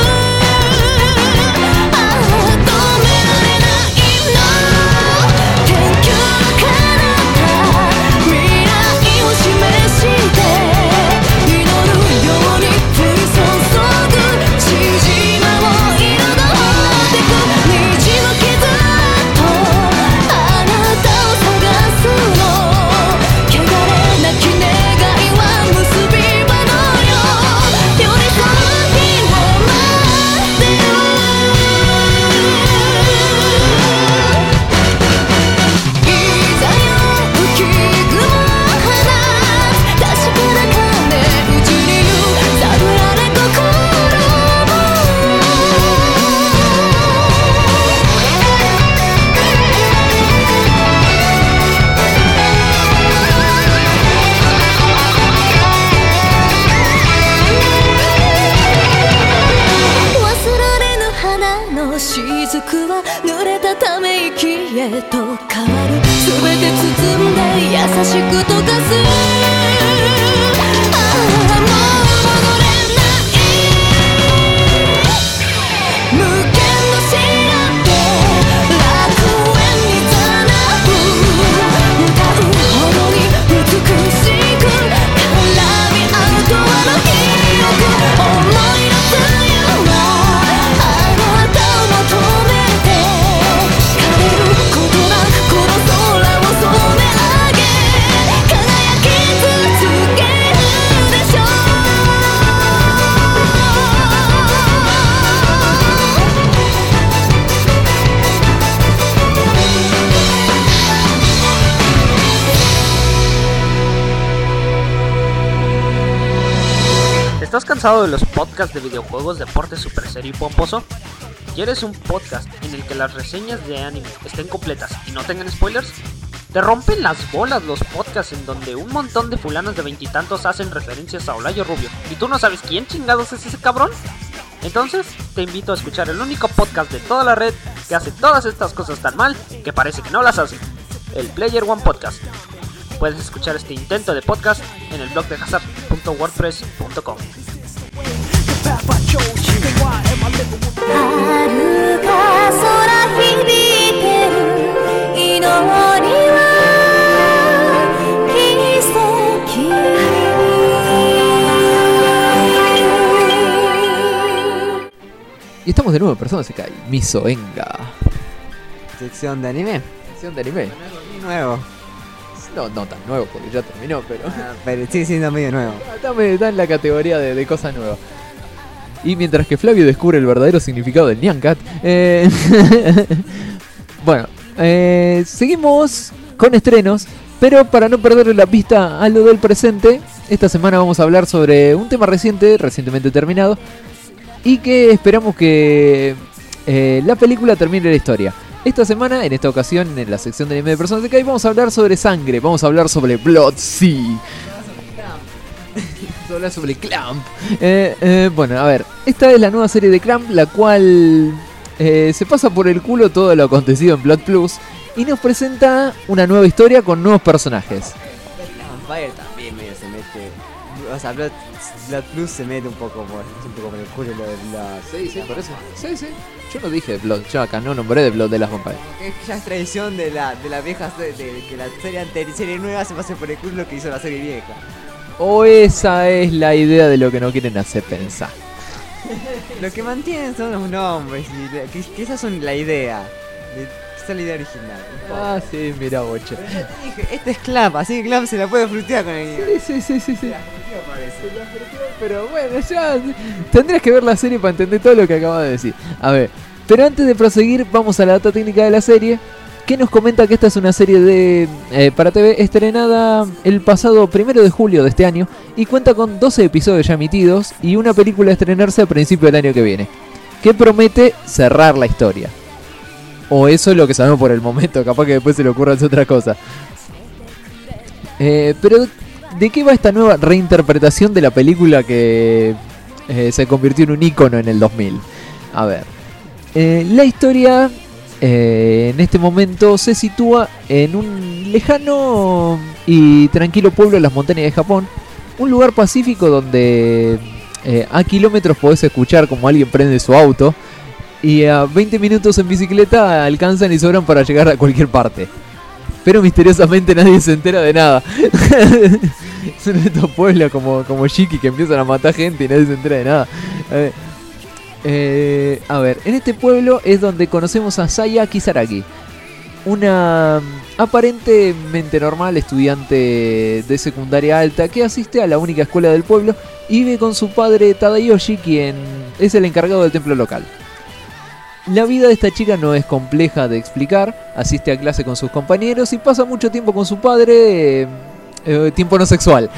止められないの天空の彼方未来を示して祈るように降り注ぐ縮まを彩ってく虹の傷とあなたを探すの汚れなき願いは結び場のよ寄り添う日を待ってるいざよ浮き雲放つ確かな鐘打ちに揺さぶられ心も忘られぬ花の雫は濡れたため息へと変わる全て包んで優しく溶かすもう戻れない無限の視野で楽園にざなう歌うほどに美しく絡み合うとあの記憶思い出すよあなたを求めて枯れることなくこの空を染め上げ輝き続けるでしょう ¿Estás cansado de los podcasts de videojuegos, deportes, super serio y pomposo? ¿Quieres un podcast en el que las reseñas de anime estén completas y no tengan spoilers? ¿Te rompen las bolas los podcasts en donde un montón de fulanos de veintitantos hacen referencias a Olayo Rubio y tú no sabes quién chingados es ese cabrón? Entonces te invito a escuchar el único podcast de toda la red que hace todas estas cosas tan mal que parece que no las hace, el Player One Podcast. Puedes escuchar este intento de podcast en el blog de hazard.wordpress.com. 遥か空響いてる祈りは奇跡 Y estamos de nuevo en Persona Sekai, Misoenga. Sección de anime. Sección de anime. Nuevo. No tan nuevo porque ya terminó, pero... pero sigue siendo medio nuevo. Está en la categoría de cosas nuevas. Y mientras que Flavio descubre el verdadero significado del Nyancat, bueno, seguimos con estrenos, pero para no perderle la pista a lo del presente, esta semana vamos a hablar sobre un tema recientemente terminado, y que esperamos que la película termine la historia. Esta semana, en esta ocasión, en la sección de anime de Persona Sekai, vamos a hablar sobre sangre, vamos a hablar sobre Blood Sea. Vamos a hablar sobre Clamp. Bueno, a ver, esta es la nueva serie de Clamp, la cual se pasa por el culo todo lo acontecido en Blood Plus y nos presenta una nueva historia con nuevos personajes. Vampire también medio se mete. O sea, Blood Plus se mete un poco por el culo lo de Blood. Sí, por eso. Sí. Yo no dije de Blood, yo acá no nombré de Blood de las Vampires. Es ya es tradición de la vieja de que la serie nueva se pase por el culo lo que hizo la serie vieja. O esa es la idea de lo que no quieren hacer pensar. Lo que mantienen son los nombres y que esas son la idea. Esa es la idea original. Ah, sí, mira, boche. Este es Clamp, así que Clamp se la puede frutear con el guión. Sí. Pero bueno, ya tendrías que ver la serie para entender todo lo que acabas de decir. A ver, pero antes de proseguir, vamos a la data técnica de la serie, que nos comenta que esta es una serie de para TV estrenada el pasado 1 de julio de este año y cuenta con 12 episodios ya emitidos y una película a estrenarse a principio del año que viene, que promete cerrar la historia. O eso es lo que sabemos por el momento, capaz que después se le ocurra hacer otra cosa. Pero ¿de qué va esta nueva reinterpretación de la película que se convirtió en un ícono en el 2000? A ver, la historia en este momento se sitúa en un lejano y tranquilo pueblo de las montañas de Japón, un lugar pacífico donde a kilómetros podés escuchar como alguien prende su auto y a 20 minutos en bicicleta alcanzan y sobran para llegar a cualquier parte. Pero misteriosamente nadie se entera de nada. Son estos pueblos como Shiki que empiezan a matar gente y nadie se entera de nada. A ver, en este pueblo es donde conocemos a Saya Kisaragi, una aparentemente normal estudiante de secundaria alta que asiste a la única escuela del pueblo y vive con su padre Tadayoshi, quien es el encargado del templo local. La vida de esta chica no es compleja de explicar, asiste a clase con sus compañeros y pasa mucho tiempo con su padre, tiempo no sexual.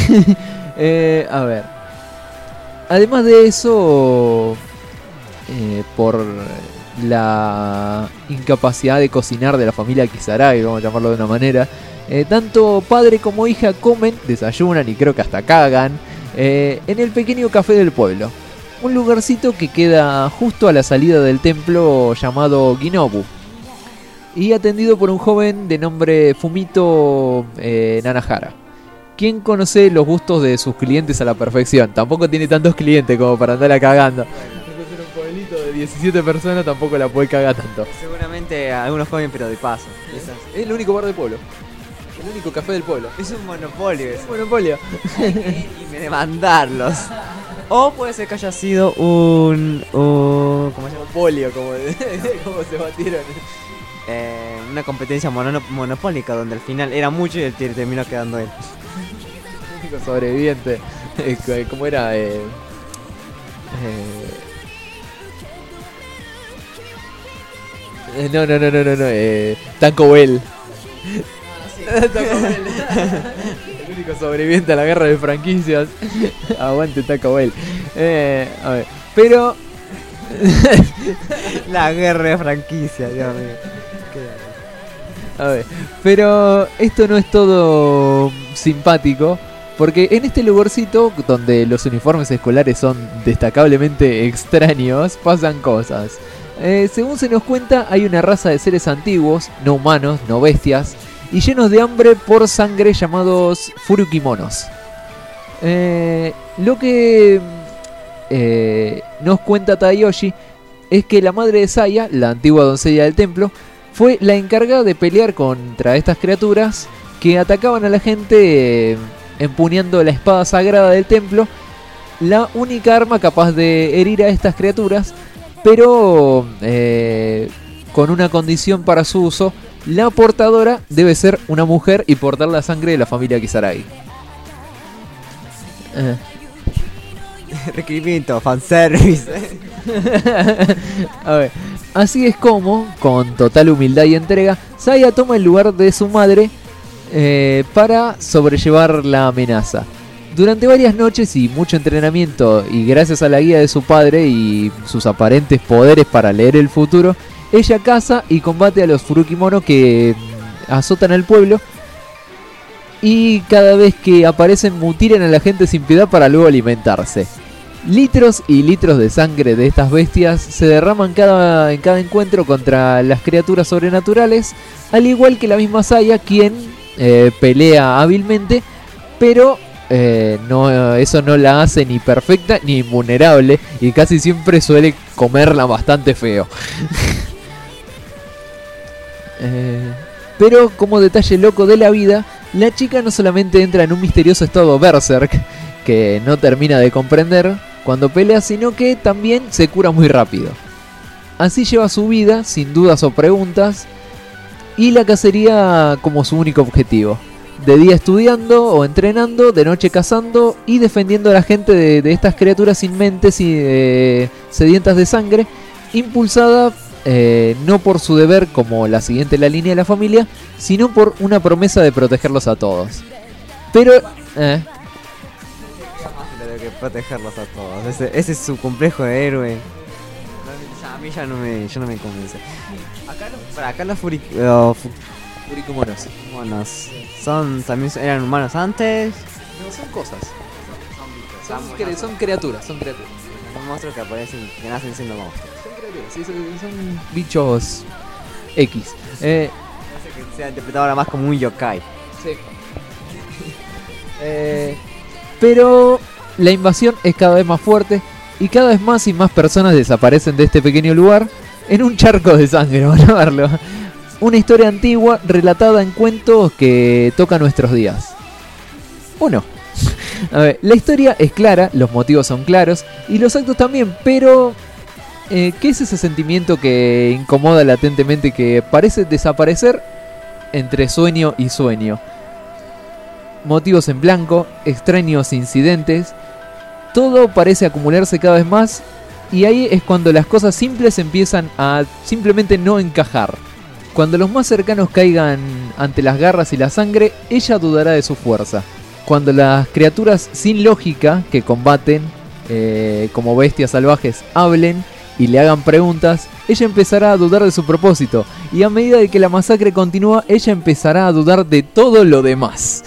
A ver, además de eso, por la incapacidad de cocinar de la familia Kisaragi, vamos a llamarlo de una manera, tanto padre como hija comen, desayunan y creo que hasta cagan en el pequeño café del pueblo. Un lugarcito que queda justo a la salida del templo llamado Ginobu y atendido por un joven de nombre Fumito Nanahara, quien conoce los gustos de sus clientes a la perfección. Tampoco tiene tantos clientes como para andarla cagando. En un pueblito de 17 personas tampoco la puede cagar tanto. Seguramente algunos comen pero de paso. Es el único bar del pueblo. El único café del pueblo. Es un monopolio eso. Un monopolio. Y demandarlos. O puede ser que haya sido un ¿cómo se llama? Monopolio, como se batieron. Una competencia monopólica donde al final era mucho y terminó quedando él. El único sobreviviente. ¿Cómo era? No. Taco Bell. El único sobreviviente a la guerra de franquicias. Aguante Taco Bell. A ver, pero la guerra de franquicias, Dios mío. A ver, pero esto no es todo simpático, porque en este lugarcito donde los uniformes escolares son destacablemente extraños, pasan cosas. Según se nos cuenta, hay una raza de seres antiguos, no humanos, no bestias, y llenos de hambre por sangre llamados Furukimonos. Lo que nos cuenta Tadayoshi es que la madre de Saya, la antigua doncella del templo, fue la encargada de pelear contra estas criaturas que atacaban a la gente empuñando la espada sagrada del templo, la única arma capaz de herir a estas criaturas, pero con una condición para su uso: la portadora debe ser una mujer y portar la sangre de la familia Kisaragi. Requerimiento, fanservice. A ver, así es como, con total humildad y entrega, Saya toma el lugar de su madre para sobrellevar la amenaza. Durante varias noches y mucho entrenamiento, y gracias a la guía de su padre y sus aparentes poderes para leer el futuro, ella caza y combate a los Furukimono que azotan al pueblo, y cada vez que aparecen mutilan a la gente sin piedad para luego alimentarse. Litros y litros de sangre de estas bestias se derraman en cada encuentro contra las criaturas sobrenaturales, al igual que la misma Saya, quien pelea hábilmente, pero eso no la hace ni perfecta ni invulnerable, y casi siempre suele comerla bastante feo. Pero como detalle loco de la vida, la chica no solamente entra en un misterioso estado berserk que no termina de comprender cuando pelea, sino que también se cura muy rápido. Así lleva su vida, sin dudas o preguntas, y la cacería como su único objetivo. De día estudiando o entrenando, de noche cazando y defendiendo a la gente de estas criaturas sin mentes y sedientas de sangre, impulsada no por su deber como la siguiente en la línea de la familia, sino por una promesa de protegerlos a todos. Pero... Tiene que protegerlos a todos. Ese es su complejo de héroe. A mí ya no me convence. Acá los Furikumonos también eran humanos antes. No, son cosas. Son criaturas. Son monstruos que aparecen, que nacen siendo monstruos. Sí, son bichos X. Hace que sea interpretado ahora más como un yokai. Sí. Pero la invasión es cada vez más fuerte y cada vez más y más personas desaparecen de este pequeño lugar en un charco de sangre, van a verlo. Una historia antigua relatada en cuentos que toca nuestros días. ¿O no? A ver, la historia es clara, los motivos son claros y los actos también, pero ¿qué es ese sentimiento que incomoda latentemente, que parece desaparecer entre sueño y sueño? Motivos en blanco, extraños incidentes, todo parece acumularse cada vez más y ahí es cuando las cosas simples empiezan a simplemente no encajar. Cuando los más cercanos caigan ante las garras y la sangre, ella dudará de su fuerza. Cuando las criaturas sin lógica que combaten como bestias salvajes hablen y le hagan preguntas, ella empezará a dudar de su propósito. Y a medida de que la masacre continúa, ella empezará a dudar de todo lo demás.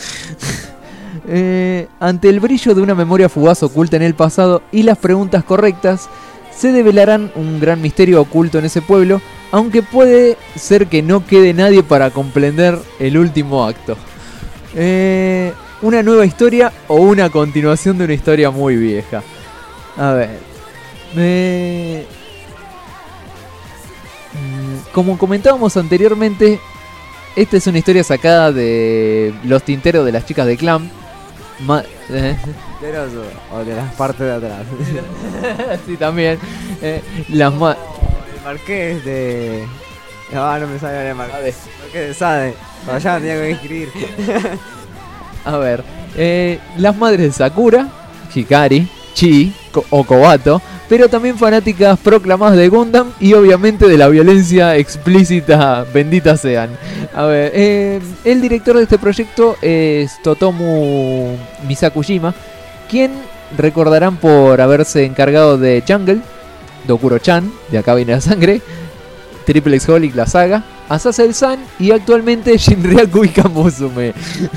Ante el brillo de una memoria fugaz oculta en el pasado y las preguntas correctas, se develarán un gran misterio oculto en ese pueblo, aunque puede ser que no quede nadie para comprender el último acto. Una nueva historia o una continuación de una historia muy vieja. A ver. Como comentábamos anteriormente, esta es una historia sacada de los tinteros de las chicas de Clam. O de las partes de atrás. Sí, también. El Marqués de... No me sale el Marqués de Sade. Ya tenía que escribir. A ver, las madres de Sakura, Hikari, Chi o Kobato, pero también fanáticas proclamadas de Gundam y obviamente de la violencia explícita, bendita sean. A ver, el director de este proyecto es Totomu Misakujima, quien recordarán por haberse encargado de Jungle, Dokuro-chan, de acá viene la sangre, Triple X Holic, la saga, Azazel-san y actualmente Shinryaku Ikamusume.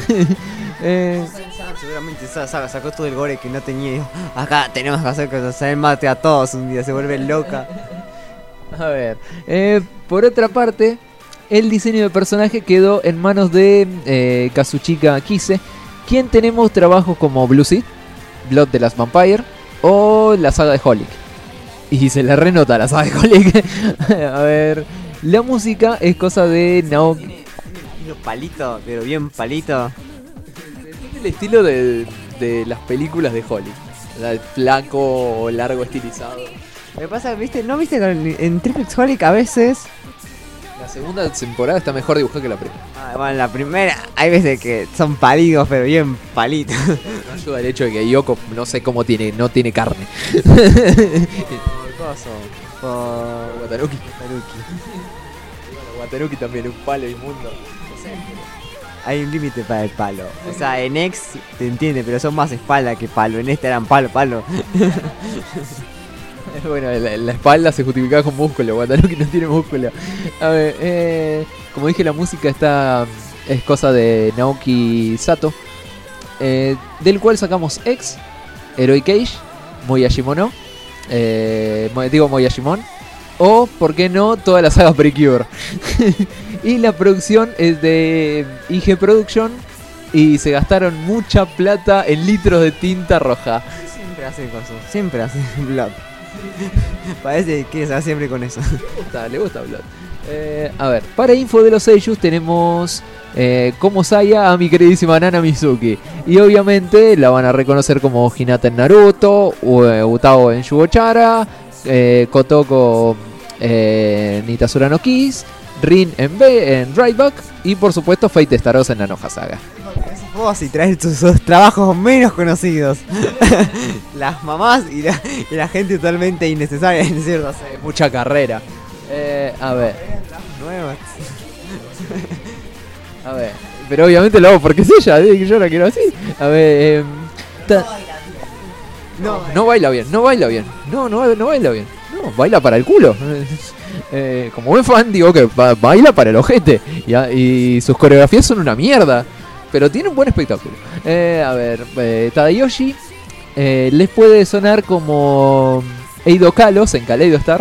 Seguramente esa saga sacó todo el gore que no tenía. Acá tenemos que hacer que Azazel mate a todos un día, se vuelve loca. A ver, por otra parte, el diseño de personaje quedó en manos de Kazuchika Kise, quien tenemos trabajos como Blue Seed, Blood the Last Vampire o la saga de Holic. Y se le renota la saga de Holic. A ver, la música es cosa de Naoki. Palito, pero bien palito. Tiene el estilo de las películas de Holic. El flaco, largo, estilizado. Lo que pasa, ¿viste? ¿No viste que en Triple X Holic a veces... La segunda temporada está mejor dibujada que la primera. Bueno, la primera hay veces que son palitos, pero bien palitos. No ayuda el hecho de que Yoko no sé cómo no tiene carne. Por Watanuki. Watanuki también, un palo inmundo. Hay un límite para el palo. O sea, en X te entiende, pero son más espalda que palo. En este eran palo. Bueno, la espalda se justificaba con músculo. Watanuki no tiene músculo. A ver, como dije, la música es cosa de Naoki Sato, del cual sacamos X, Heroic Age, Moyashimono, Moyashimon, o, por qué no, toda la saga Precure. Y la producción es de IG Production y se gastaron mucha plata en litros de tinta roja. Siempre hacen cosas, siempre hacen Blood. Parece que está siempre con eso. Le gusta Blood. A ver, para info de los seiyus tenemos como Saya a mi queridísima Nana Mizuki. Y obviamente la van a reconocer como Hinata en Naruto, Utao en Shugochara, Kotoko Nitasura no Kiss, Rin en Right-Back y por supuesto Fate Staros en Nanoha Saga. Vos y traes tus trabajos menos conocidos. Las mamás y la gente totalmente innecesaria, en cierto. Mucha carrera. A ver. Nuevas. A ver. Pero obviamente lo hago porque es ella, que yo la quiero así. A ver. No baila bien, no baila bien. No baila bien. No, baila para el culo. Como buen fan digo que baila para el ojete. Y sus coreografías son una mierda. Pero tiene un buen espectáculo. A ver, Tadayoshi les puede sonar como Eido Kalos en Kaleido Star.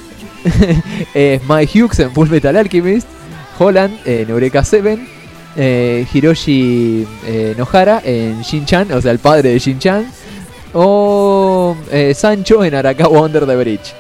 Mike Hughes en Full Metal Alchemist. Holland en Eureka 7. Hiroshi Nohara en Shin-Chan, o sea, el padre de Shin-Chan. O Sancho en Arakawa Under the Bridge.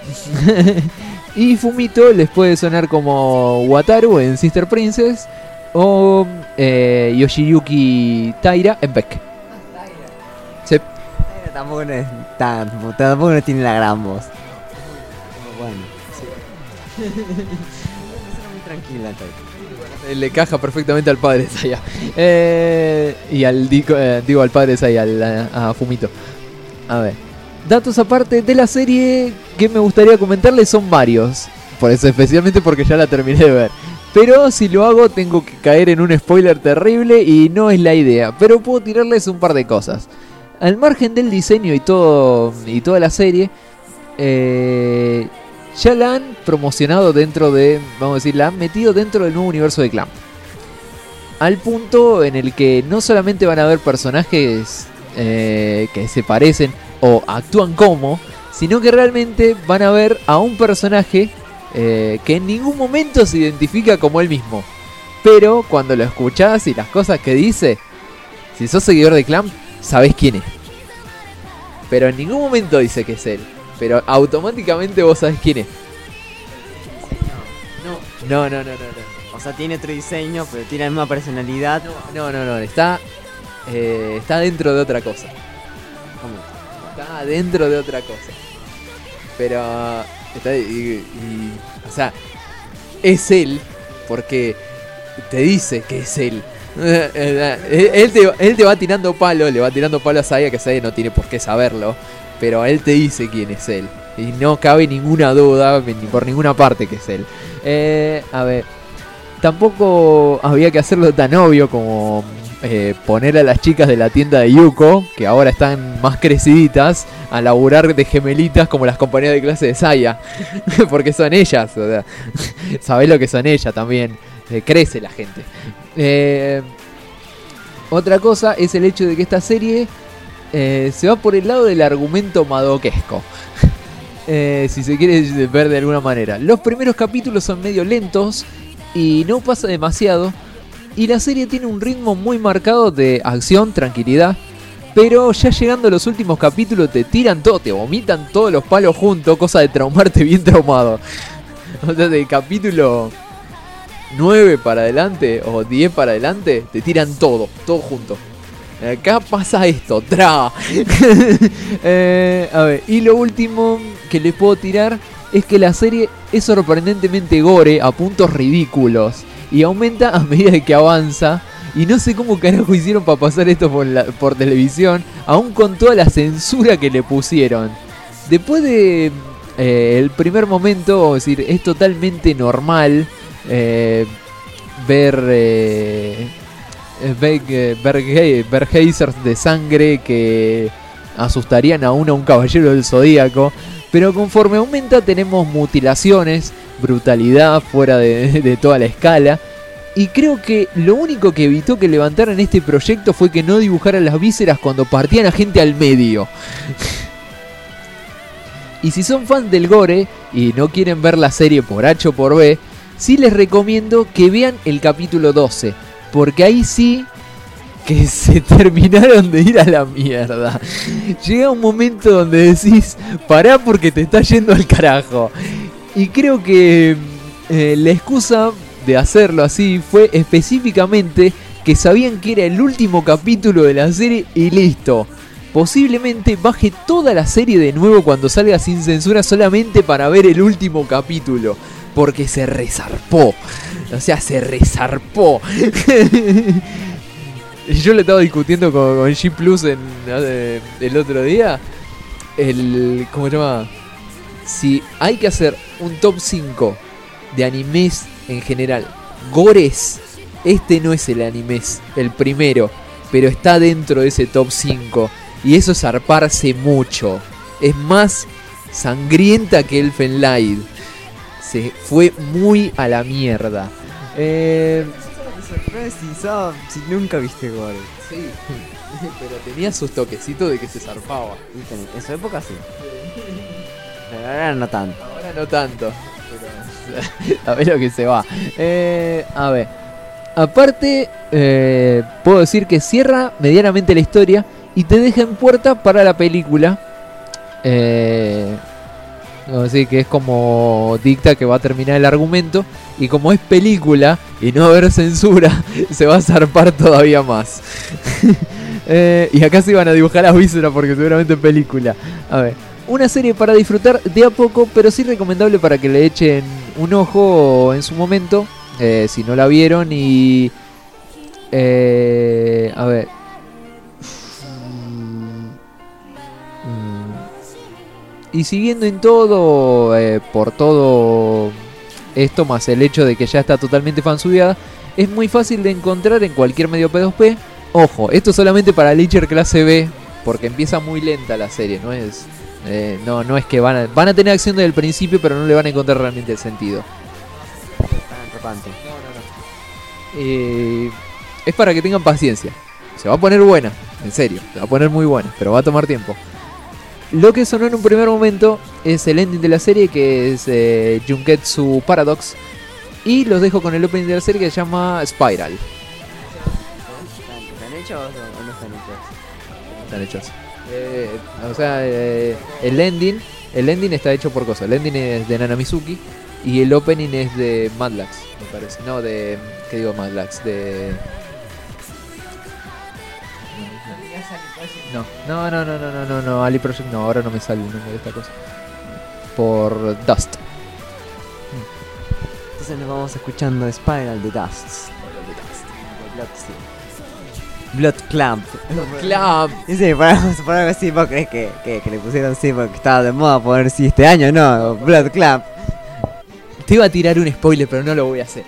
Y Fumito les puede sonar como Wataru en Sister Princess. O Yoshiyuki Taira en Beck. Sí. Tampoco no tiene la gran voz. Bueno, sí. Muy tranquila, Taira. Le caja perfectamente al padre de Saya. Y al digo al padre de Saya, a Fumito. A ver. Datos aparte de la serie que me gustaría comentarles son varios. Por eso, especialmente porque ya la terminé de ver. Pero si lo hago tengo que caer en un spoiler terrible y no es la idea. Pero puedo tirarles un par de cosas. Al margen del diseño y toda la serie, ya la han promocionado dentro de, vamos a decir, la han metido dentro del nuevo universo de Clamp. Al punto en el que no solamente van a haber personajes que se parecen o actúan como, sino que realmente van a ver a un personaje que en ningún momento se identifica como él mismo. Pero cuando lo escuchás y las cosas que dice, si sos seguidor de Clamp, sabés quién es. Pero en ningún momento dice que es él. Pero automáticamente vos sabés quién es. No. O sea, tiene otro diseño, pero tiene la misma personalidad. No. Está dentro de otra cosa. ¿Cómo? Está dentro de otra cosa. Pero o sea, es él porque te dice que es él. Él te va tirando palo, le va tirando palo a Saya, que Saya no tiene por qué saberlo, pero él te dice quién es él. Y no cabe ninguna duda ni por ninguna parte que es él. A ver, tampoco había que hacerlo tan obvio como poner a las chicas de la tienda de Yuko, que ahora están más creciditas, a laburar de gemelitas como las compañeras de clase de Saya. Porque son ellas, o sea, sabés lo que son ellas también. Crece la gente. Otra cosa es el hecho de que esta serie se va por el lado del argumento madoquesco. Si se quiere ver de alguna manera. Los primeros capítulos son medio lentos y no pasa demasiado. Y la serie tiene un ritmo muy marcado de acción, tranquilidad. Pero ya llegando a los últimos capítulos te tiran todo, te vomitan todos los palos juntos, cosa de traumarte bien traumado. O sea, del capítulo 9 para adelante o 10 para adelante, te tiran todo junto. Acá pasa esto, tra. A ver, y lo último que les puedo tirar es que la serie es sorprendentemente gore a puntos ridículos y aumenta a medida que avanza. Y no sé cómo carajo hicieron para pasar esto por televisión, aún con toda la censura que le pusieron. Después de el primer momento, es decir, es totalmente normal ver geysers de sangre que asustarían aún a un caballero del zodíaco. Pero conforme aumenta tenemos mutilaciones, brutalidad fuera de toda la escala. Y creo que lo único que evitó que levantaran este proyecto fue que no dibujaran las vísceras cuando partían a gente al medio. Y si son fans del gore y no quieren ver la serie por H o por B, sí les recomiendo que vean el capítulo 12. Porque ahí sí que se terminaron de ir a la mierda. Llega un momento donde decís, pará porque te está yendo al carajo. Y creo que la excusa de hacerlo así fue específicamente que sabían que era el último capítulo de la serie y listo. Posiblemente baje toda la serie de nuevo cuando salga sin censura solamente para ver el último capítulo. Porque se resarpó. O sea, se resarpó. Yo le estaba discutiendo con G Plus el otro día. ¿Cómo se llama? si hay que hacer un top 5 de animes en general, gores, este no es el anime, el primero, pero está dentro de ese top 5. Y eso es zarparse mucho. Es más sangrienta que Elfen Lied. Se fue muy a la mierda. Si nunca viste Gore. Sí, pero tenía sus toquecitos de que se zarpaba. En su época sí. Pero ahora no tanto. Ahora no tanto. Pero a ver lo que se va. A ver. Aparte, puedo decir que cierra medianamente la historia y te deja en puerta para la película. Así que es como dicta que va a terminar el argumento. Y como es película y no va a haber censura, se va a zarpar todavía más. Y acá se iban a dibujar las vísceras porque seguramente es película. A ver, una serie para disfrutar de a poco, pero sí recomendable para que le echen un ojo en su momento, si no la vieron. Y a ver, y siguiendo en todo, por todo esto, más el hecho de que ya está totalmente fansubiada, es muy fácil de encontrar en cualquier medio P2P. Ojo, esto solamente para Licher clase B, porque empieza muy lenta la serie, no es no es que van a tener acción desde el principio, pero no le van a encontrar realmente el sentido. Es para que tengan paciencia. Se va a poner buena, en serio, se va a poner muy buena, pero va a tomar tiempo. Lo que sonó en un primer momento es el ending de la serie, que es Junketsu Paradox. Y los dejo con el opening de la serie que se llama Spiral. ¿Están hechos o no están hechos? Están hechos. O sea, el ending está hecho por cosas. El ending es de Nanamizuki y el opening es de Madlax, me parece. No, de... ¿qué digo Madlax? De... No, Ali Project no, ahora no me sale el nombre de esta cosa. Por Dust. Entonces nos vamos escuchando Spiral de Dust. Blood Clamp. Dice, por algo así, ¿vos crees que le pusieron así porque estaba de moda poner sí este año? No, Blood Clamp. Te iba a tirar un spoiler, pero no lo voy a hacer.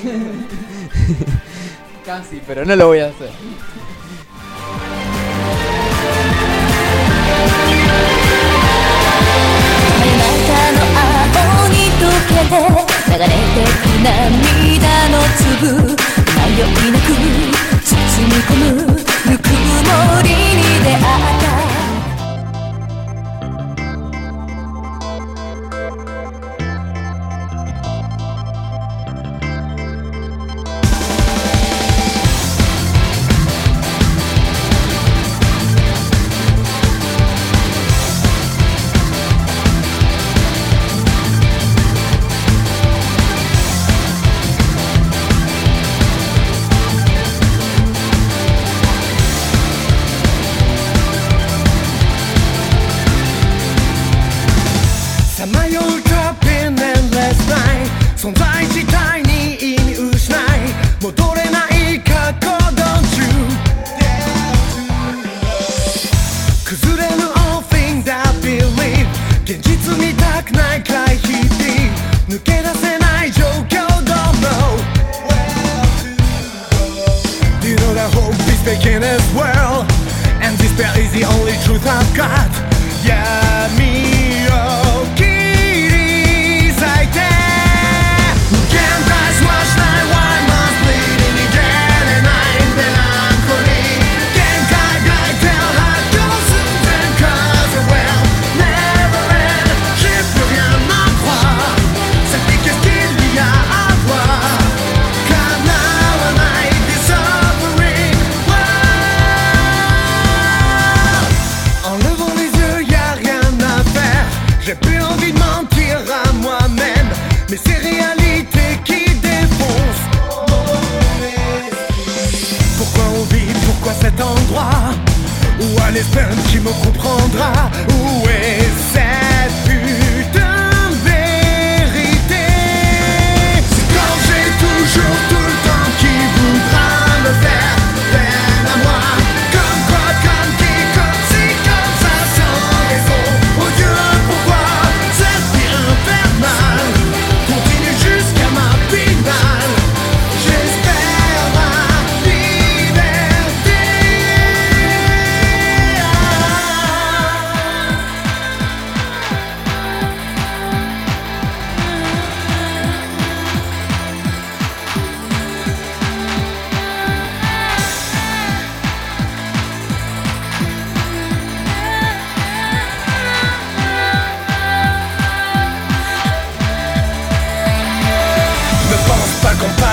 Casi, pero no lo voy a hacer.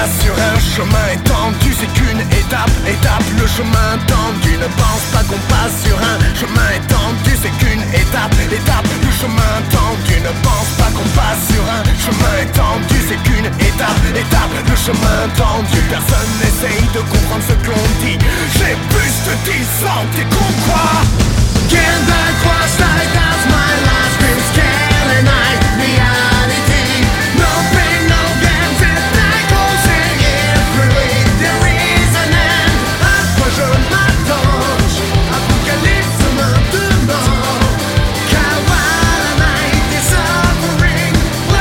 sur un chemin étendu, c'est qu'une étape, le chemin tendu. Ne pense pas qu'on passe sur un chemin étendu, c'est qu'une étape, le chemin tendu. Ne pense pas qu'on passe sur un chemin étendu, c'est qu'une étape, le chemin tendu. Personne n'essaye de comprendre ce qu'on dit. J'ai plus de 10 ans, t'es con quoi? Can't back cross like that's my last dream, scaling night reality. No pain, no gain, c'est like causing every there is an end. À quoi je m'attends? Apocalypse maintenant. Car while the night is suffering,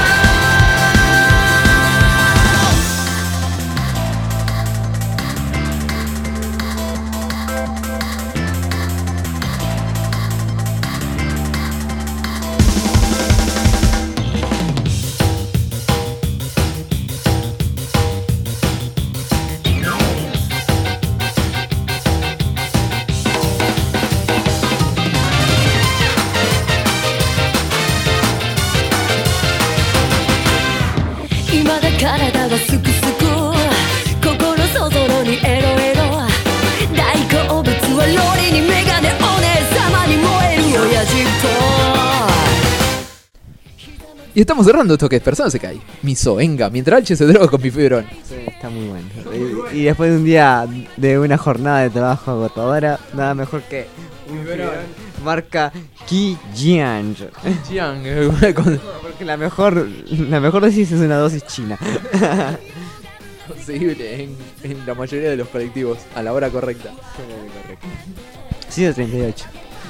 Y estamos cerrando esto que es Persona se cae. Miso, venga, mientras Alche se droga con mi fibrón. Sí, está muy bueno. Y después de un día de una jornada de trabajo agotadora, nada mejor que un fibrón marca Kijiang. Kijiang, porque la mejor dosis es una dosis china. Conseguible en la mayoría de los colectivos a la hora correcta. Sí, de 38.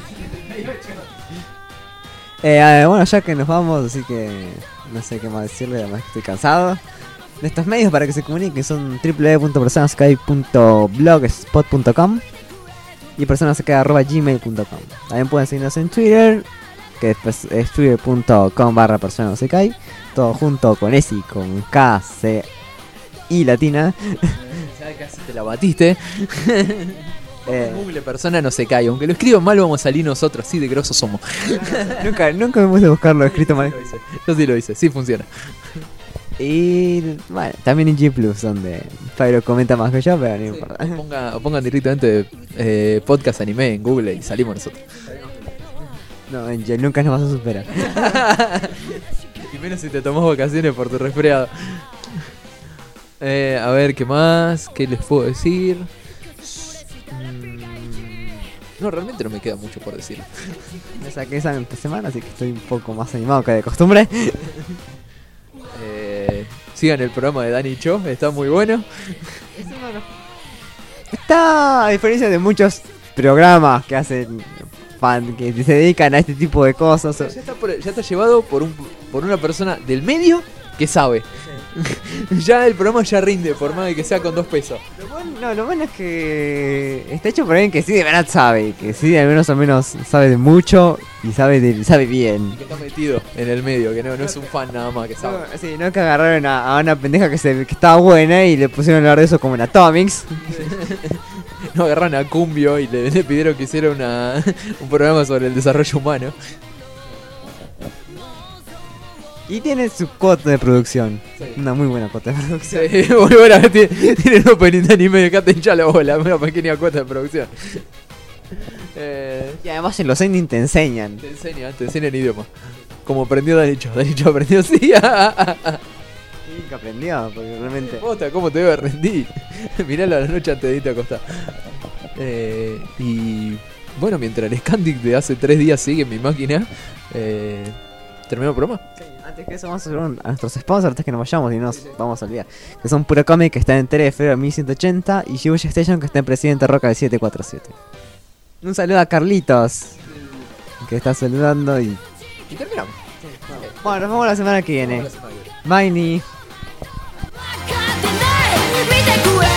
Bueno, ya que nos vamos, así que no sé qué más decirle, además que estoy cansado. Nuestros medios para que se comuniquen son www.personasky.blogspot.com y personasky@gmail.com. También pueden seguirnos en Twitter, que después es twitter.com/personasky, todo junto con S y con K, C y latina. Ya casi te la batiste. Google Persona no se cae, aunque lo escriban mal vamos a salir nosotros, así de grosos somos. nunca me puse a buscarlo escrito mal. Yo sí lo hice, sí funciona. Y bueno, también en G Plus, donde Pyro comenta más que yo, pero no importa. O pongan directamente podcast anime en Google y salimos nosotros. No, Angel, nunca nos vas a superar. Y menos si te tomás vacaciones por tu resfriado. A ver, ¿qué más? ¿Qué les puedo decir? No, realmente no me queda mucho por decir. Me saqué esa esta semana, así que estoy un poco más animado que de costumbre. Sigan el programa de Dani Cho, está muy bueno. Está, a diferencia de muchos programas que hacen que se dedican a este tipo de cosas. Ya está llevado por una persona del medio que sabe. Ya el programa ya rinde, por más de que sea con 2 pesos. Lo bueno es que está hecho por alguien que sí de verdad sabe, que sí al menos sabe de mucho y sabe bien. Y que está metido en el medio, que no es un fan nada más que sabe. Sí, no que agarraron a una pendeja que estaba buena y le pusieron a hablar de eso como en Atomics. No agarraron a Cumbio y le pidieron que hiciera un programa sobre el desarrollo humano. Y tiene su cuota de producción. Sí. Una muy buena cuota de producción. Sí, muy buena. Tiene un opening de anime de Katen ya la bola. Una pequeña cuota de producción. Y además en los ending te enseñan. Te enseñan idioma. Como aprendió Danicho. Danicho aprendió sí. Sí, que aprendió, porque realmente. Posta, ¿cómo te veo rendí? Miralo a la noche antes de irte a acostar. Y bueno, mientras el Scandic de hace 3 días sigue en mi máquina, ¿terminó el programa? Sí. Antes que eso vamos a saludar a nuestros sponsors antes que nos vayamos y nos vamos a olvidar. Que son Puro Comic, que está en Tere de febrero 1180, y Shibuya Station, que está en Presidente Roca del 747. Un saludo a Carlitos, que está saludando y terminamos. Sí, bueno, nos vemos la semana que viene. Bye.